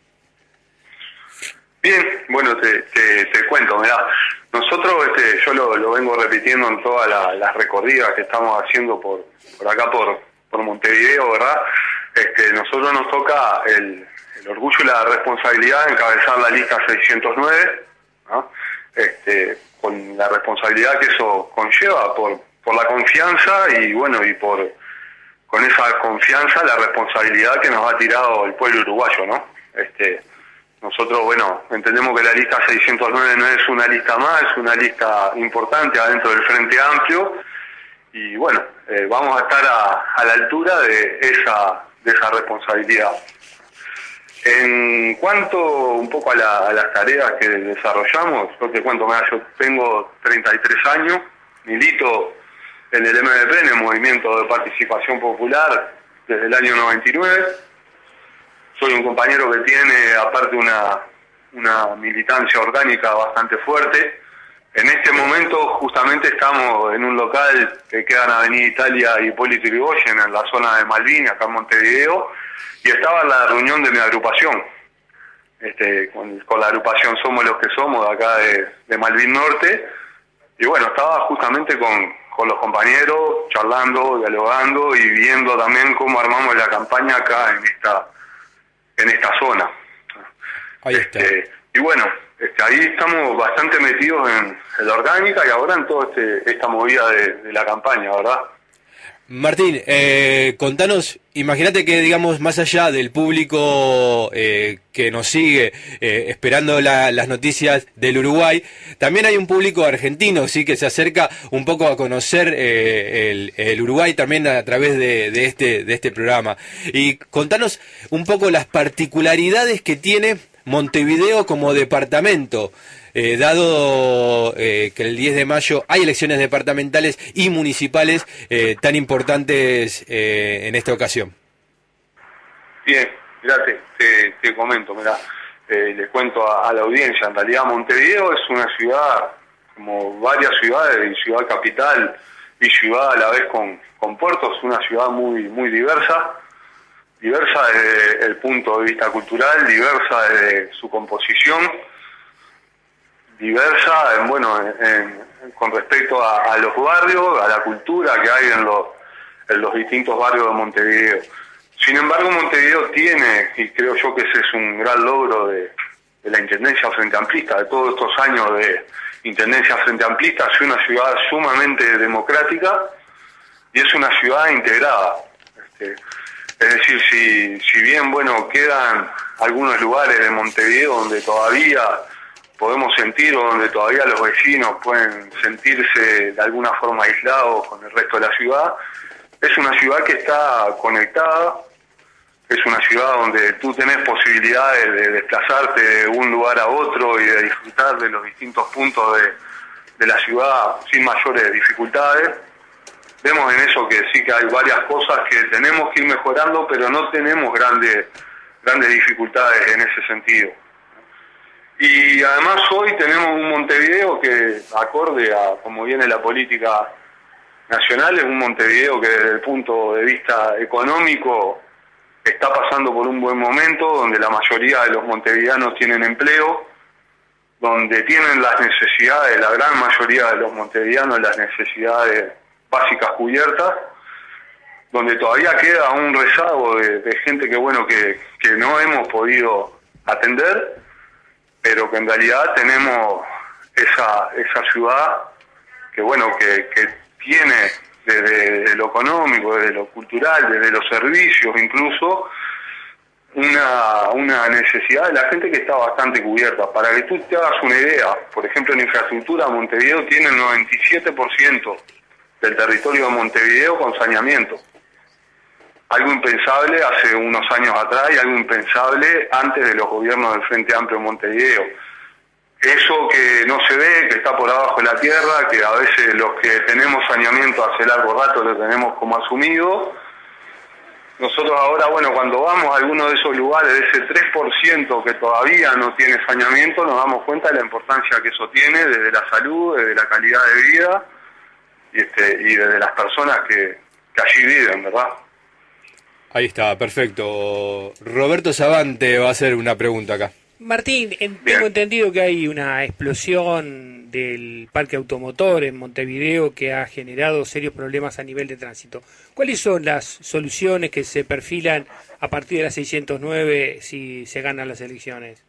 Bien, bueno, te, te, te cuento, mirá, nosotros, este, yo lo, lo vengo repitiendo en todas la, las recorridas que estamos haciendo por, por acá, por, por Montevideo, ¿verdad? Este, nosotros nos toca el, el orgullo y la responsabilidad de encabezar la lista seiscientos nueve, ¿no? Este, con la responsabilidad que eso conlleva por, por la confianza y bueno, y por con esa confianza la responsabilidad que nos ha tirado el pueblo uruguayo, ¿no? Este, nosotros, bueno, entendemos que la lista seiscientos nueve no es una lista más, es una lista importante adentro del Frente Amplio y bueno, eh, vamos a estar a, a la altura de esa, de esa responsabilidad. En cuanto un poco a, la, a las tareas que desarrollamos, yo te cuento, mira, yo tengo treinta y tres años, milito en el M V P, en el Movimiento de Participación Popular, desde el año noventa y nueve. Soy un compañero que tiene, aparte, una, una militancia orgánica bastante fuerte. En este momento, justamente, estamos en un local que queda en Avenida Italia y Hipólito Yrigoyen, en la zona de Malvin, acá en Montevideo, y estaba en la reunión de mi agrupación. Este, con, con la agrupación Somos los que Somos, de acá de, de Malvin Norte, y bueno, estaba justamente con, con los compañeros, charlando, dialogando y viendo también cómo armamos la campaña acá en esta en esta zona. Ahí está. Este, y bueno, este, ahí estamos bastante metidos en, en la orgánica y ahora en toda este, esta movida de, de la campaña, ¿verdad? Martín, eh, contanos, imagínate que, digamos, más allá del público eh, que nos sigue eh, esperando la, las noticias del Uruguay, también hay un público argentino, sí, que se acerca un poco a conocer eh, el, el Uruguay también a través de, de este de este programa. Y contanos un poco las particularidades que tiene Montevideo como departamento. Eh, dado eh, que el diez de mayo hay elecciones departamentales y municipales eh, tan importantes eh, en esta ocasión. Bien, mirá, te, te, te comento, mirá, eh, les cuento a, a la audiencia, en realidad Montevideo es una ciudad, como varias ciudades, y ciudad capital y ciudad a la vez con, con puertos, una ciudad muy, muy diversa, diversa desde el punto de vista cultural, diversa desde su composición, diversa, en, bueno, en, en, con respecto a, a los barrios, a la cultura que hay en los, en los distintos barrios de Montevideo. Sin embargo, Montevideo tiene, y creo yo que ese es un gran logro de, de la Intendencia Frente Amplista, de todos estos años de Intendencia Frente Amplista, es una ciudad sumamente democrática y es una ciudad integrada. Este, es decir, si, si bien, bueno, quedan algunos lugares de Montevideo donde todavía podemos sentir o donde todavía los vecinos pueden sentirse de alguna forma aislados con el resto de la ciudad. Es una ciudad que está conectada, es una ciudad donde tú tenés posibilidades de desplazarte de un lugar a otro y de disfrutar de los distintos puntos de, de la ciudad sin mayores dificultades. Vemos en eso que sí que hay varias cosas que tenemos que ir mejorando, pero no tenemos grandes, grandes dificultades en ese sentido. Y además hoy tenemos un Montevideo que, acorde a cómo viene la política nacional, es un Montevideo que desde el punto de vista económico está pasando por un buen momento, donde la mayoría de los montevideanos tienen empleo, donde tienen las necesidades, la gran mayoría de los montevideanos, las necesidades básicas cubiertas, donde todavía queda un rezago de, de gente que, bueno, que, que no hemos podido atender, pero que en realidad tenemos esa esa ciudad que, bueno, que, que tiene desde, desde lo económico, desde lo cultural, desde los servicios incluso, una, una necesidad de la gente que está bastante cubierta. Para que tú te hagas una idea, por ejemplo, en infraestructura, Montevideo tiene el noventa y siete por ciento del territorio de Montevideo con saneamiento. Algo impensable hace unos años atrás y algo impensable antes de los gobiernos del Frente Amplio en Montevideo. Eso que no se ve, que está por abajo de la tierra, que a veces los que tenemos saneamiento hace largo rato lo tenemos como asumido. Nosotros ahora, bueno, cuando vamos a alguno de esos lugares, de ese tres por ciento que todavía no tiene saneamiento, nos damos cuenta de la importancia que eso tiene desde la salud, desde la calidad de vida y, este, y desde las personas que, que allí viven, ¿verdad? Ahí está, perfecto. Roberto Savante va a hacer una pregunta acá. Martín, en, tengo entendido que hay una explosión del parque automotor en Montevideo que ha generado serios problemas a nivel de tránsito. ¿Cuáles son las soluciones que se perfilan a partir de la seiscientos nueve si se ganan las elecciones?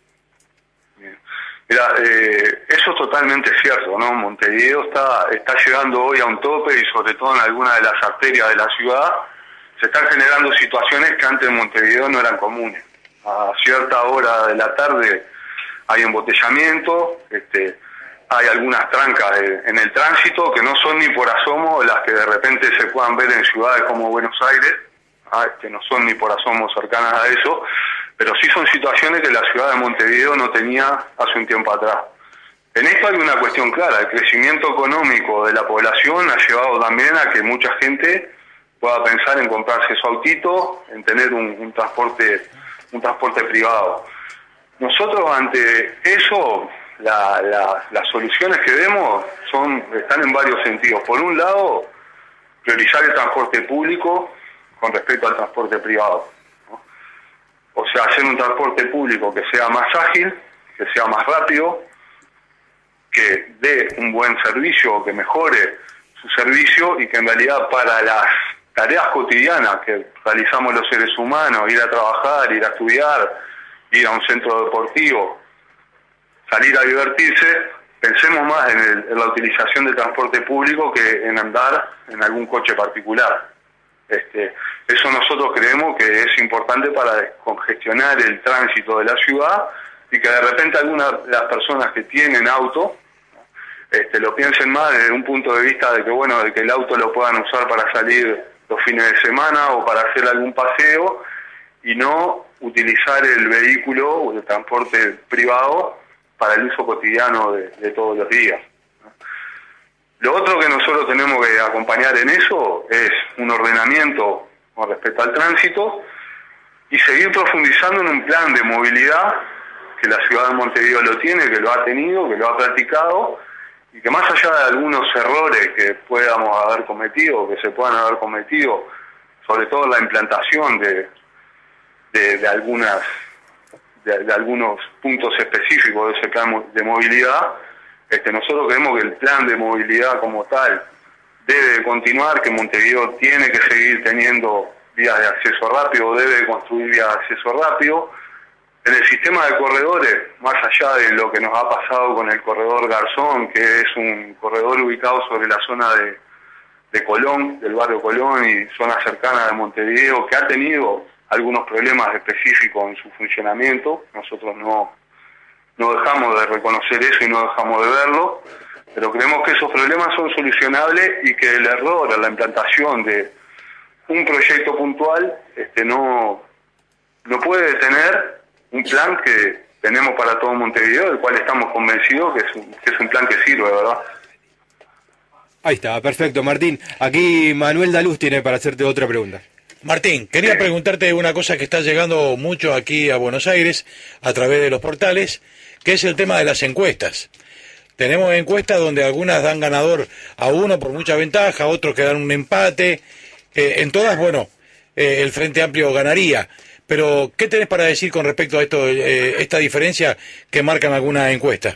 Bien. Mira, eh, eso es totalmente cierto, ¿no? Montevideo está, está llegando hoy a un tope y sobre todo en algunas de las arterias de la ciudad se están generando situaciones que antes en Montevideo no eran comunes. A cierta hora de la tarde hay embotellamiento, este, hay algunas trancas de, en el tránsito que no son ni por asomo las que de repente se puedan ver en ciudades como Buenos Aires, ah, que no son ni por asomo cercanas a eso, pero sí son situaciones que la ciudad de Montevideo no tenía hace un tiempo atrás. En esto hay una cuestión clara: el crecimiento económico de la población ha llevado también a que mucha gente pueda pensar en comprarse su autito, en tener un, un transporte un transporte privado. Nosotros ante eso, la, la, las soluciones que vemos son están en varios sentidos. Por un lado, priorizar el transporte público con respecto al transporte privado, ¿no? O sea, hacer un transporte público que sea más ágil, que sea más rápido, que dé un buen servicio, que mejore su servicio y que en realidad para las tareas cotidianas que realizamos los seres humanos, ir a trabajar, ir a estudiar, ir a un centro deportivo, salir a divertirse, pensemos más en, el, en la utilización del transporte público que en andar en algún coche particular. Este, eso nosotros creemos que es importante para descongestionar el tránsito de la ciudad y que de repente algunas de las personas que tienen auto este, lo piensen más desde un punto de vista de que, bueno, de que el auto lo puedan usar para salir los fines de semana o para hacer algún paseo y no utilizar el vehículo o el transporte privado para el uso cotidiano de, de todos los días. Lo otro que nosotros tenemos que acompañar en eso es un ordenamiento con respecto al tránsito y seguir profundizando en un plan de movilidad que la ciudad de Montevideo lo tiene, que lo ha tenido, que lo ha practicado, y que más allá de algunos errores que podamos haber cometido, que se puedan haber cometido, sobre todo la implantación de, de, de algunas de, de algunos puntos específicos de ese plan de movilidad, este, nosotros creemos que el plan de movilidad como tal debe continuar, que Montevideo tiene que seguir teniendo vías de acceso rápido, debe construir vías de acceso rápido. En el sistema de corredores, más allá de lo que nos ha pasado con el corredor Garzón, que es un corredor ubicado sobre la zona de, de Colón, del barrio Colón y zona cercana de Montevideo, que ha tenido algunos problemas específicos en su funcionamiento, nosotros no, no dejamos de reconocer eso y no dejamos de verlo, pero creemos que esos problemas son solucionables y que el error a la implantación de un proyecto puntual este, no, no puede detener un plan que tenemos para todo Montevideo, del cual estamos convencidos que es un, que es un plan que sirve, ¿verdad? Ahí está, perfecto, Martín. Aquí Manuel Daluz tiene para hacerte otra pregunta. Martín, quería preguntarte una cosa que está llegando mucho aquí a Buenos Aires a través de los portales, que es el tema de las encuestas. Tenemos encuestas donde algunas dan ganador a uno por mucha ventaja, otros que dan un empate. Eh, en todas, bueno, eh, el Frente Amplio ganaría. Pero, ¿qué tenés para decir con respecto a esto, eh, esta diferencia que marcan algunas encuestas?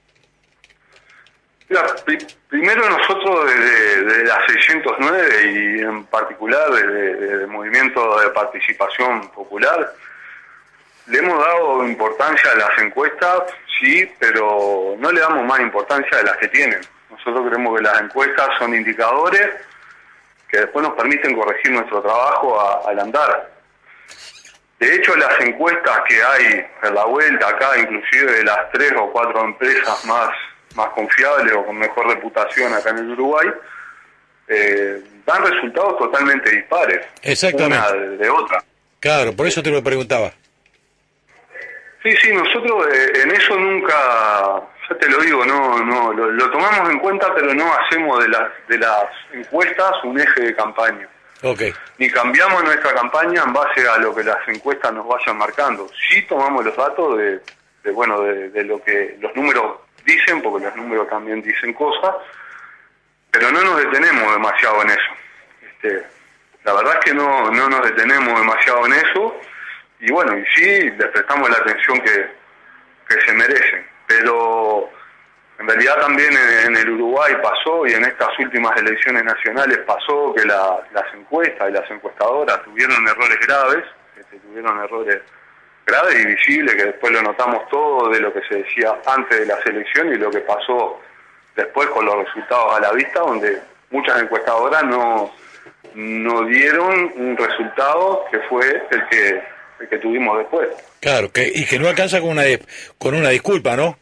Mira, pri primero nosotros desde, desde la seiscientos nueve y en particular desde el Movimiento de Participación Popular, le hemos dado importancia a las encuestas, sí, pero no le damos más importancia de las que tienen. Nosotros creemos que las encuestas son indicadores que después nos permiten corregir nuestro trabajo a, al andar. De hecho, las encuestas que hay en la vuelta acá, inclusive de las tres o cuatro empresas más, más confiables o con mejor reputación acá en el Uruguay, eh, dan resultados totalmente dispares. Exactamente. Una de, de otra. Claro, por eso te lo preguntaba. Sí, sí, nosotros eh, en eso nunca, ya te lo digo, no, no, lo, lo tomamos en cuenta, pero no hacemos de las, de las encuestas un eje de campaña. Okay. Ni cambiamos nuestra campaña en base a lo que las encuestas nos vayan marcando. Sí tomamos los datos de, de bueno, de, de lo que los números dicen, porque los números también dicen cosas, pero no nos detenemos demasiado en eso. Este, la verdad es que no, no nos detenemos demasiado en eso, y bueno, y sí les prestamos la atención que, que se merecen. Pero en realidad también en, en el Uruguay pasó, y en estas últimas elecciones nacionales pasó, que la, las encuestas y las encuestadoras tuvieron errores graves, este, tuvieron errores graves y visibles, que después lo notamos todo de lo que se decía antes de las elecciones y lo que pasó después con los resultados a la vista, donde muchas encuestadoras no, no dieron un resultado que fue el que, el que tuvimos después. Claro, que, y que no alcanza con una, con una disculpa, ¿no?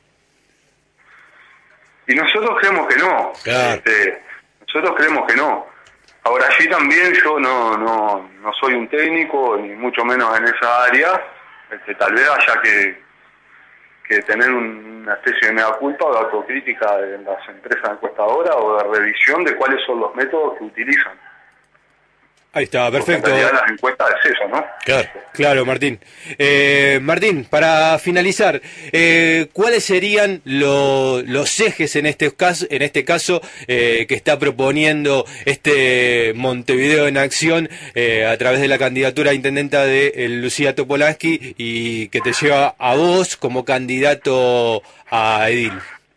Y nosotros creemos que no. Claro. Este, nosotros creemos que no. Ahora, allí también yo no, no, no soy un técnico, ni mucho menos en esa área. Este, tal vez haya que, que tener una especie de mea culpa o de autocrítica de las empresas encuestadoras o de revisión de cuáles son los métodos que utilizan. Ahí está, perfecto. En realidad las encuestas es eso, ¿no? Claro, claro, Martín. Eh, Martín, para finalizar, eh, ¿cuáles serían lo, los ejes en este caso, en este caso eh, que está proponiendo este Montevideo en Acción eh, a través de la candidatura a intendenta de eh, Lucía Topolansky y que te lleva a vos como candidato a edil?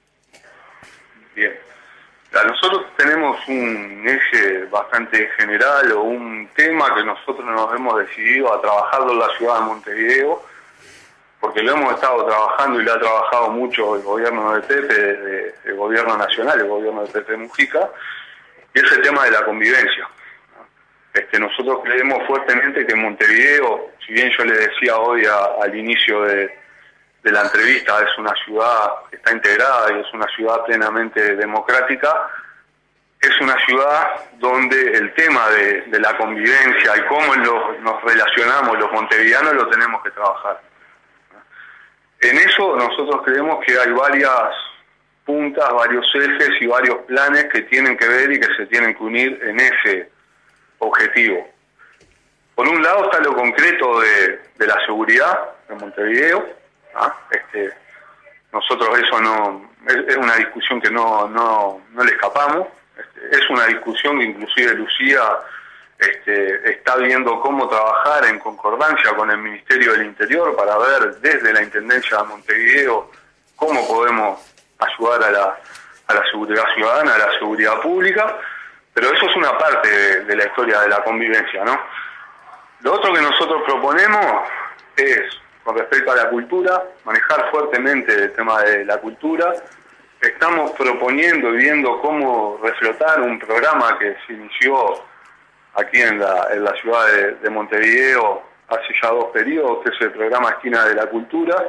Bien. Nosotros tenemos un eje bastante general o un tema que nosotros nos hemos decidido a trabajarlo en la ciudad de Montevideo, porque lo hemos estado trabajando y lo ha trabajado mucho el gobierno de Pepe, desde el gobierno nacional, el gobierno de Pepe Mujica, y es el tema de la convivencia. Este, nosotros creemos fuertemente que Montevideo, si bien yo le decía hoy a, al inicio de, de la entrevista, es una ciudad que está integrada y es una ciudad plenamente democrática, es una ciudad donde el tema de, de la convivencia y cómo lo, nos relacionamos los montevideanos lo tenemos que trabajar. En eso nosotros creemos que hay varias puntas, varios ejes y varios planes que tienen que ver y que se tienen que unir en ese objetivo. Por un lado está lo concreto de, de la seguridad en Montevideo. ¿Ah? Este, nosotros eso no es, es una discusión que no no, no le escapamos. Este, es una discusión que inclusive Lucía este, está viendo cómo trabajar en concordancia con el Ministerio del Interior para ver desde la Intendencia de Montevideo cómo podemos ayudar a la, a la seguridad ciudadana, a la seguridad pública, pero eso es una parte de, de la historia de la convivencia, ¿no? Lo otro que nosotros proponemos es, con respecto a la cultura, manejar fuertemente el tema de la cultura. Estamos proponiendo y viendo cómo reflotar un programa que se inició aquí en la, en la ciudad de, de Montevideo hace ya dos periodos, que es el programa Esquina de la Cultura,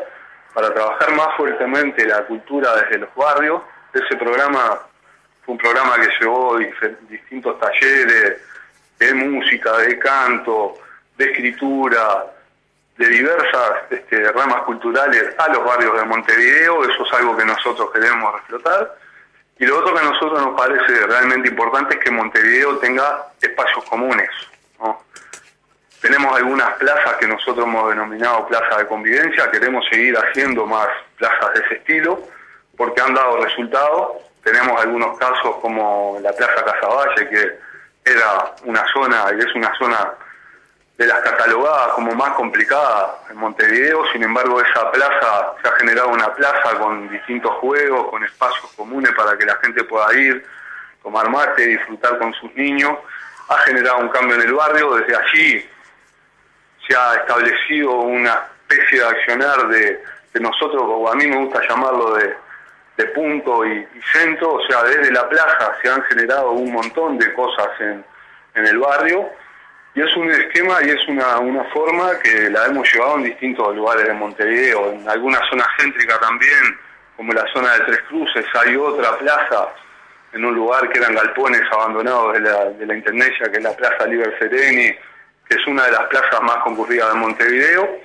para trabajar más fuertemente la cultura desde los barrios. Ese programa fue un programa que llevó distintos talleres de música, de canto, de escritura, de diversas este, ramas culturales a los barrios de Montevideo. Eso es algo que nosotros queremos explotar. Y lo otro que a nosotros nos parece realmente importante es que Montevideo tenga espacios comunes, ¿no? Tenemos algunas plazas que nosotros hemos denominado plazas de convivencia, queremos seguir haciendo más plazas de ese estilo, porque han dado resultados. Tenemos algunos casos como la Plaza Casaballe, que era una zona, y es una zona de las catalogadas como más complicada en Montevideo. Sin embargo, esa plaza, se ha generado una plaza con distintos juegos, con espacios comunes para que la gente pueda ir, tomar mate, disfrutar con sus niños. Ha generado un cambio en el barrio. Desde allí se ha establecido una especie de accionar de, de nosotros, o a mí me gusta llamarlo de, de punto y, y centro. O sea, desde la plaza se han generado un montón de cosas en, en el barrio. Y es un esquema y es una, una forma que la hemos llevado en distintos lugares de Montevideo. En alguna zona céntrica también, como la zona de Tres Cruces, hay otra plaza en un lugar que eran galpones abandonados de la, de la Intendencia, que es la Plaza Liber Sereni, que es una de las plazas más concurridas de Montevideo.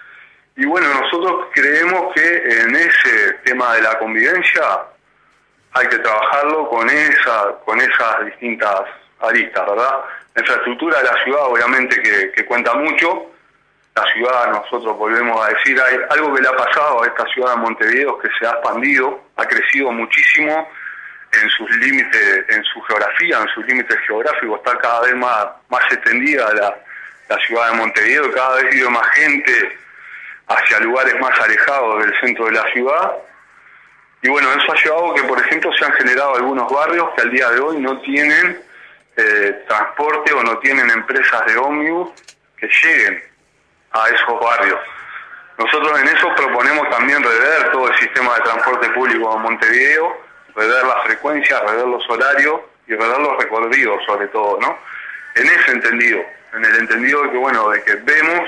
Y bueno, nosotros creemos que en ese tema de la convivencia hay que trabajarlo con, esa, con esas distintas aristas, ¿verdad? La infraestructura de la ciudad obviamente que, que cuenta mucho. La ciudad, nosotros volvemos a decir, hay algo que le ha pasado a esta ciudad de Montevideo, que se ha expandido, ha crecido muchísimo en sus límites, en su geografía, en sus límites geográficos. Está cada vez más, más extendida la, la ciudad de Montevideo, y cada vez vive más gente hacia lugares más alejados del centro de la ciudad. Y bueno, eso ha llevado que, por ejemplo, se han generado algunos barrios que al día de hoy no tienen eh, transporte o no tienen empresas de ómnibus que lleguen a esos barrios. Nosotros en eso proponemos también rever todo el sistema de transporte público de Montevideo, rever las frecuencias, rever los horarios y rever los recorridos sobre todo, ¿no? En ese entendido, en el entendido de que, bueno, de que vemos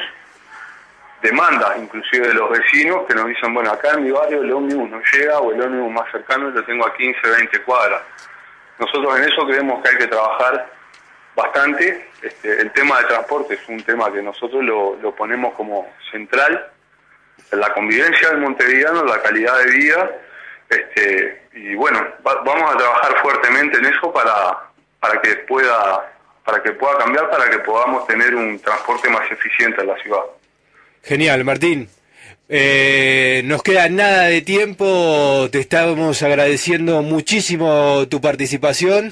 demandas inclusive de los vecinos que nos dicen, bueno, acá en mi barrio el ómnibus no llega, o el ómnibus más cercano lo tengo a quince, veinte cuadras. Nosotros en eso creemos que hay que trabajar bastante. Este, el tema de transporte es un tema que nosotros lo, lo ponemos como central en la convivencia del montevideano, la calidad de vida, este, y bueno, va, vamos a trabajar fuertemente en eso para, para que pueda, para que pueda cambiar, para que podamos tener un transporte más eficiente en la ciudad. Genial, Martín. Eh, nos queda nada de tiempo, te estamos agradeciendo muchísimo tu participación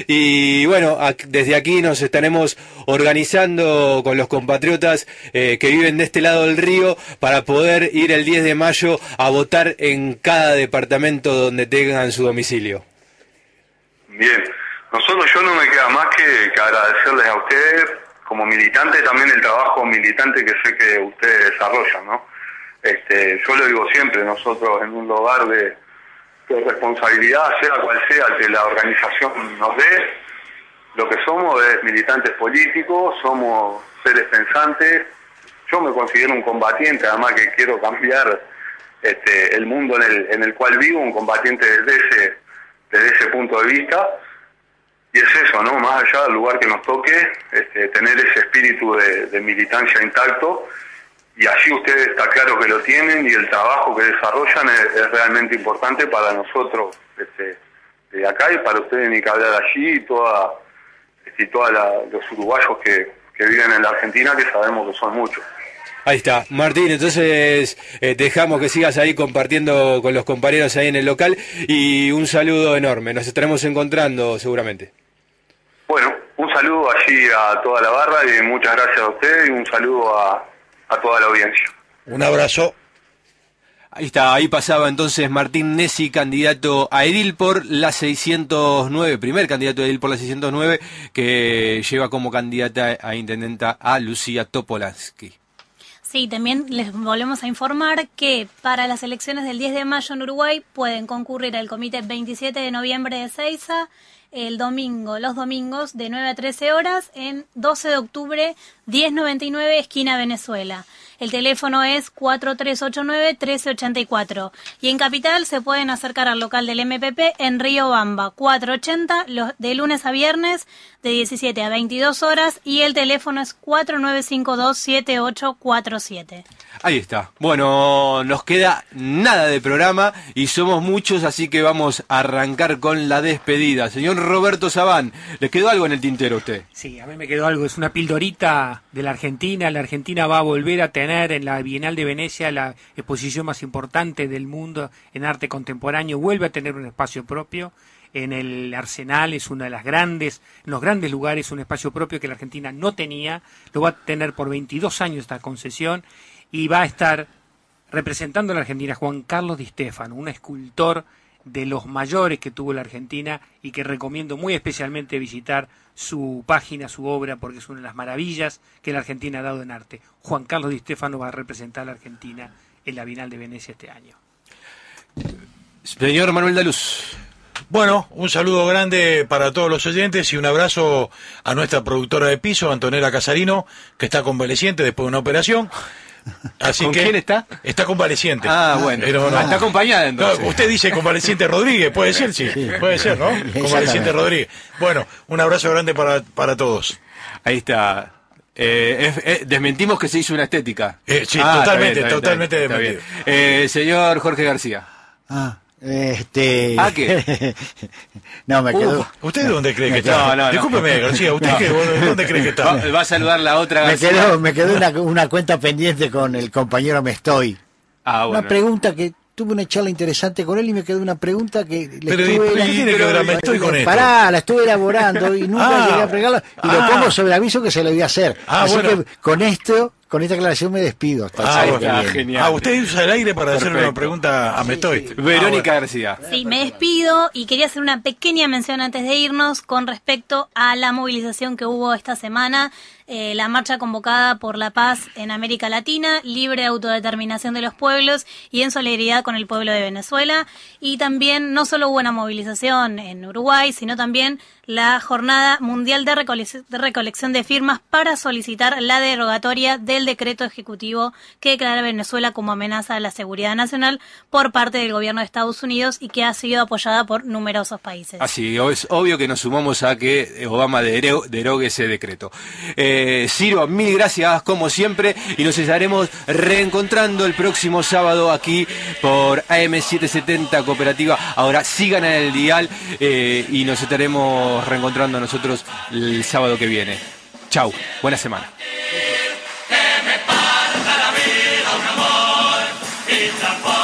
y bueno, desde aquí nos estaremos organizando con los compatriotas eh, que viven de este lado del río para poder ir el diez de mayo a votar en cada departamento donde tengan su domicilio. Bien, nosotros yo no me queda más que, que agradecerles a ustedes como militante, también el trabajo militante que sé que ustedes desarrollan, ¿no? Este, yo lo digo siempre, nosotros en un lugar de, de responsabilidad, sea cual sea que la organización nos dé, lo que somos es militantes políticos, somos seres pensantes. Yo me considero un combatiente, además que quiero cambiar este, el mundo en el, en el cual vivo, un combatiente desde ese, desde ese punto de vista. Y es eso, ¿no? Más allá del lugar que nos toque, este, tener ese espíritu de, de militancia intacto. Y allí ustedes está claro que lo tienen, y el trabajo que desarrollan es, es realmente importante para nosotros este, de acá, y para ustedes ni que hablar allí, y toda, este, y todos los uruguayos que, que viven en la Argentina, que sabemos que son muchos. Ahí está, Martín, entonces eh, dejamos que sigas ahí compartiendo con los compañeros ahí en el local, y un saludo enorme, nos estaremos encontrando seguramente. Bueno, un saludo allí a toda la barra, y muchas gracias a ustedes, y un saludo a, a toda la audiencia. Un abrazo. Ahí está, ahí pasaba entonces Martín Nessi, candidato a edil por la seiscientos nueve, primer candidato a edil por la seiscientos nueve, que lleva como candidata a intendenta a Lucía Topolansky. Sí, también les volvemos a informar que para las elecciones del diez de mayo en Uruguay pueden concurrir al comité veintisiete de noviembre de Seiza, el domingo, los domingos de nueve a trece horas en doce de octubre, diez noventa y nueve, esquina Venezuela. El teléfono es cuatro tres ocho nueve, uno tres ocho cuatro. Y en Capital se pueden acercar al local del M P P en Río Bamba, cuatrocientos ochenta, los, de lunes a viernes, de diecisiete a veintidós horas. Y el teléfono es cuatro nueve cinco dos, siete ocho cuatro siete. Ahí está. Bueno, nos queda nada de programa y somos muchos, así que vamos a arrancar con la despedida. Señor Roberto Sabán, ¿le quedó algo en el tintero a usted? Sí, a mí me quedó algo. Es una pildorita de la Argentina. La Argentina va a volver a tener en la Bienal de Venecia la exposición más importante del mundo en arte contemporáneo. Vuelve a tener un espacio propio. En el Arsenal es una de las grandes, en los grandes lugares, un espacio propio que la Argentina no tenía. Lo va a tener por veintidós años esta concesión. Y va a estar representando a la Argentina Juan Carlos Di Stefano, un escultor de los mayores que tuvo la Argentina y que recomiendo muy especialmente visitar su página, su obra, porque es una de las maravillas que la Argentina ha dado en arte. Juan Carlos Di Stefano va a representar a la Argentina en la Bienal de Venecia este año. Señor Manuel Daluz. Bueno, un saludo grande para todos los oyentes y un abrazo a nuestra productora de piso, Antonella Casarino, que está convaleciente después de una operación. Así ¿Con que quién está? Está convaleciente. Ah, bueno. Pero no, está acompañada entonces. No, usted dice convaleciente Rodríguez, puede ser, sí, sí. Puede ser, ¿no? Convaleciente Rodríguez. Bueno, un abrazo grande para, para todos. Ahí está. Eh, es, es, desmentimos que se hizo una estética. Eh, sí, ah, totalmente, está bien, está bien, totalmente está bien, desmentido. está bien. Eh, señor Jorge García. Ah. Este... ¿Ah, qué? No, me quedó... Uh, ¿Usted dónde cree que está? No, no, no. Discúlpeme, García, ¿usted no. qué, dónde cree que está? Va, va a saludar la otra Me García. quedó, me quedó una, una cuenta pendiente con el compañero Mestoy. Ah, bueno. Una pregunta que... Tuve una charla interesante con él y me quedó una pregunta que le pero, estuve... ¿y qué tiene que ver? Me estoy con esto. Pará, la estuve elaborando y nunca ah, llegué a fregarla. Y ah, lo pongo sobre aviso que se lo voy a hacer. Ah, Así bueno. que con esto... Con esta aclaración me despido. Hasta ah, el bueno, que genial. Ah, usted usa el aire para hacerle una pregunta a Mestoy. Sí, sí. Verónica ah, bueno. García. Sí, me despido y quería hacer una pequeña mención antes de irnos con respecto a la movilización que hubo esta semana, eh, la marcha convocada por la paz en América Latina, libre autodeterminación de los pueblos y en solidaridad con el pueblo de Venezuela. Y también no solo hubo una movilización en Uruguay, sino también la Jornada Mundial de, Recole- de Recolección de Firmas para solicitar la derogatoria del decreto ejecutivo que declara Venezuela como amenaza a la seguridad nacional por parte del gobierno de Estados Unidos y que ha sido apoyada por numerosos países. Así, es obvio que nos sumamos a que Obama dero- derogue ese decreto. Eh, Ciro, mil gracias como siempre y nos estaremos reencontrando el próximo sábado aquí por A M setecientos setenta Cooperativa. Ahora sigan en el dial eh, y nos estaremos reencontrando nosotros el sábado que viene. Chau, buena semana. Que me parta la vida un amor y transforma